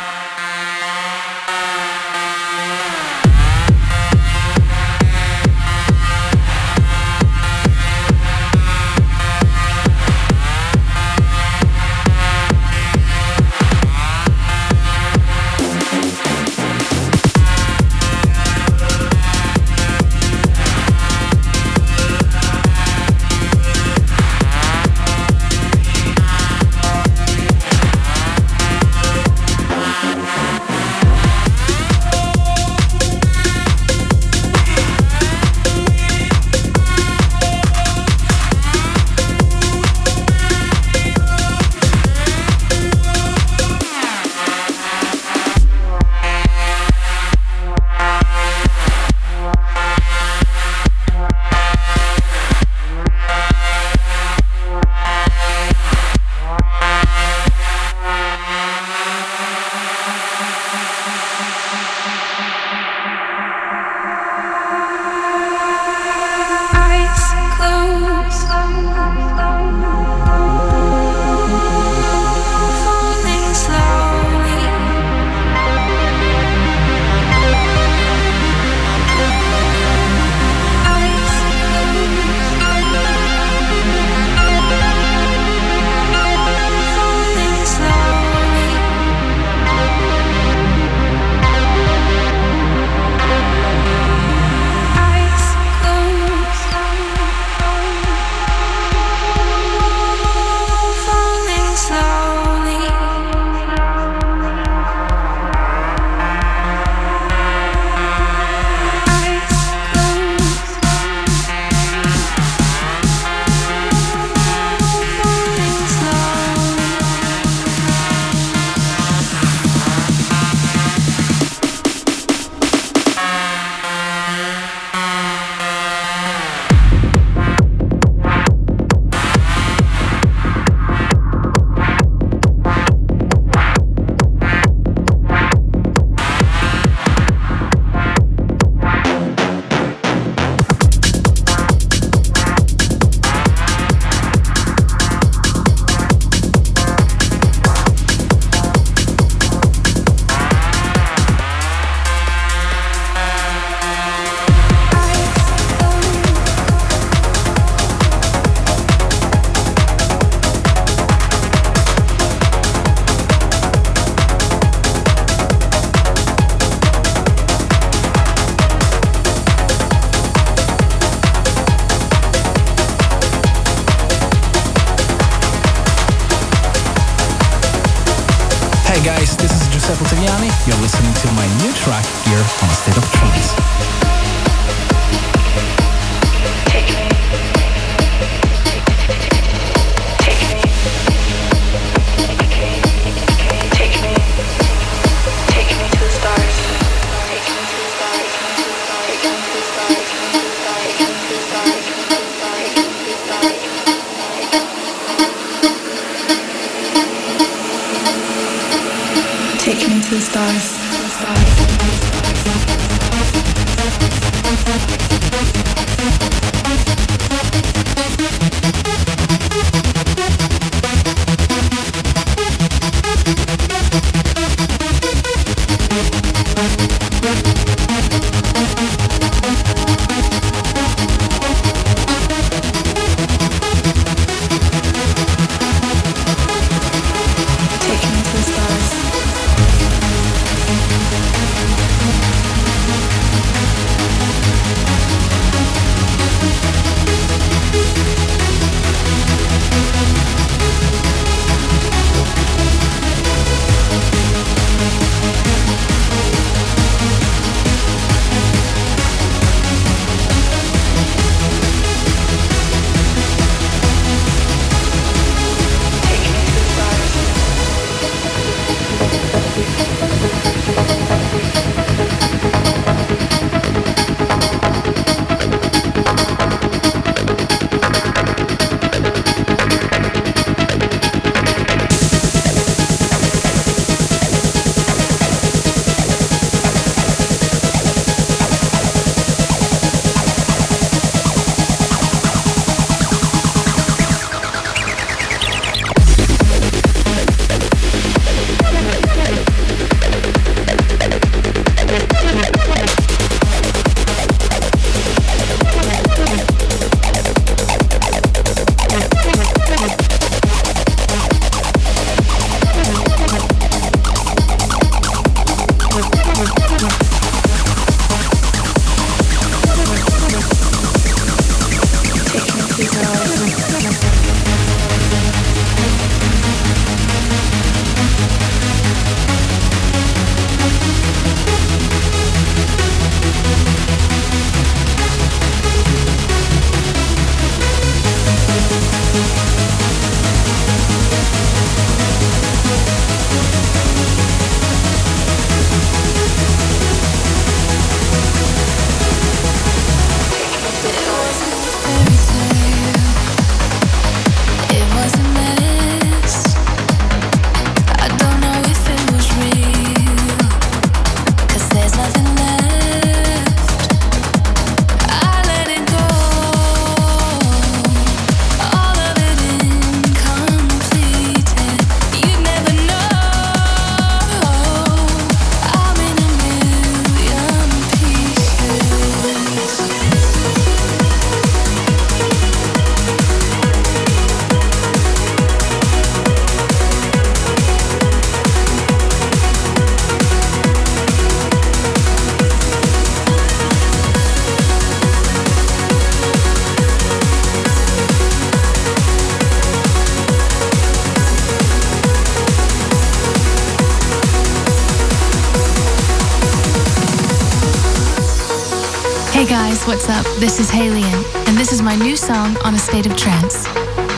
guys, this is Giuseppe Tagliani. You're listening to my new track here on State of Trance. Take me to the stars. Hey guys, what's up? This is Halion, and this is my new song on A State of Trance.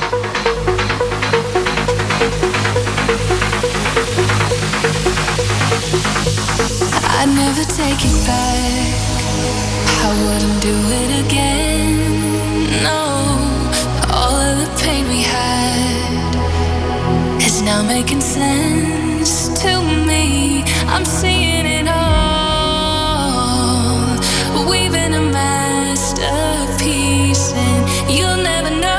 I'd never take it back. I wouldn't do it again. No, all of the pain we had is now making sense to me. I'm seeing it all, weaving a masterpiece, and you'll never know.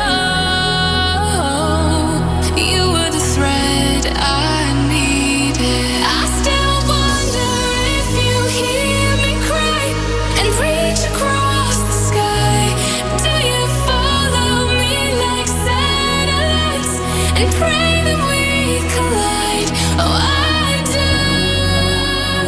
You were the thread I needed. I still wonder if you hear me cry and reach across the sky. Do you follow me like satellites and pray that we collide? Oh, I do.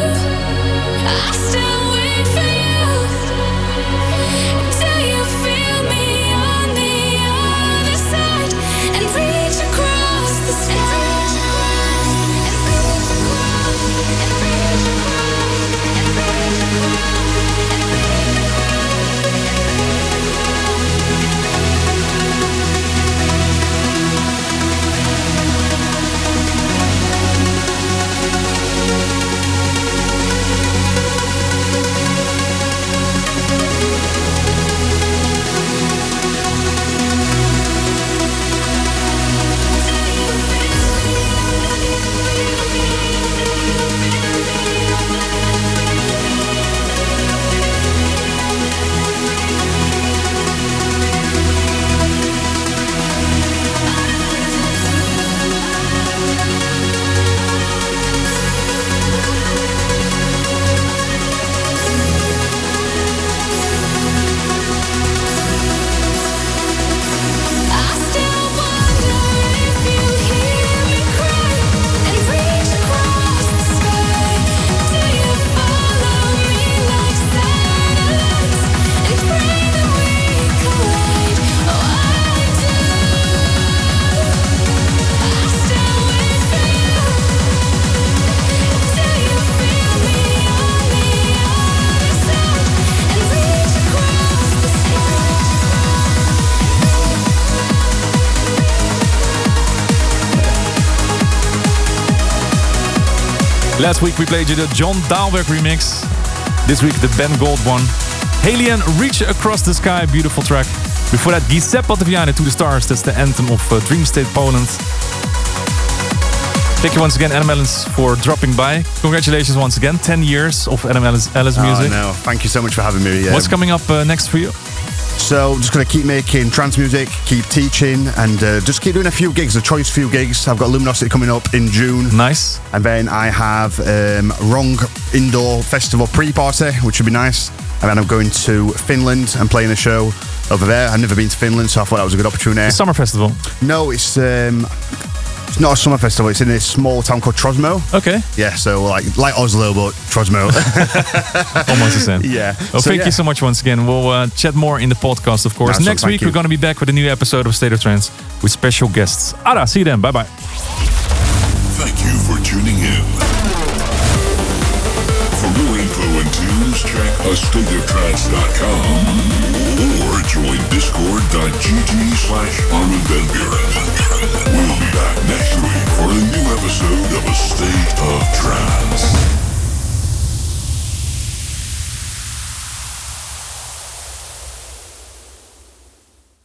Last week we played you the John Dahlberg remix. This week the Ben Gold one. Alien, Reach Across the Sky, beautiful track. Before that, Giuseppe Ottaviani, To the Stars. That's the anthem of uh, Dream State Poland. Thank you once again, Adam Ellis, for dropping by. Congratulations once again, ten years of Adam Ellis, Ellis music. Oh, no. Thank you so much for having me. Yeah. What's coming up uh, next for you? So, just going to keep making trance music, keep teaching, and uh, just keep doing a few gigs, a choice few gigs. I've got Luminosity coming up in June. Nice. And then I have um, Wrong Indoor Festival pre-party, which would be nice. And then I'm going to Finland and playing a show over there. I've never been to Finland, so I thought that was a good opportunity. The summer festival? No, it's um, it's not a summer festival. It's in this small town called Trosmo. Okay. Yeah, so like like Oslo, but Trosmo. Almost the same. Yeah. Well, so, thank yeah. you so much once again. We'll uh, chat more in the podcast, of course. Nice Next one, week, you. we're going to be back with a new episode of State of Trance with special guests. Ara, see you then. Bye-bye. Thank you for tuning in. For more info and tunes, check a state of trance dot com or join discord dot g g slash Armin van Buren. We'll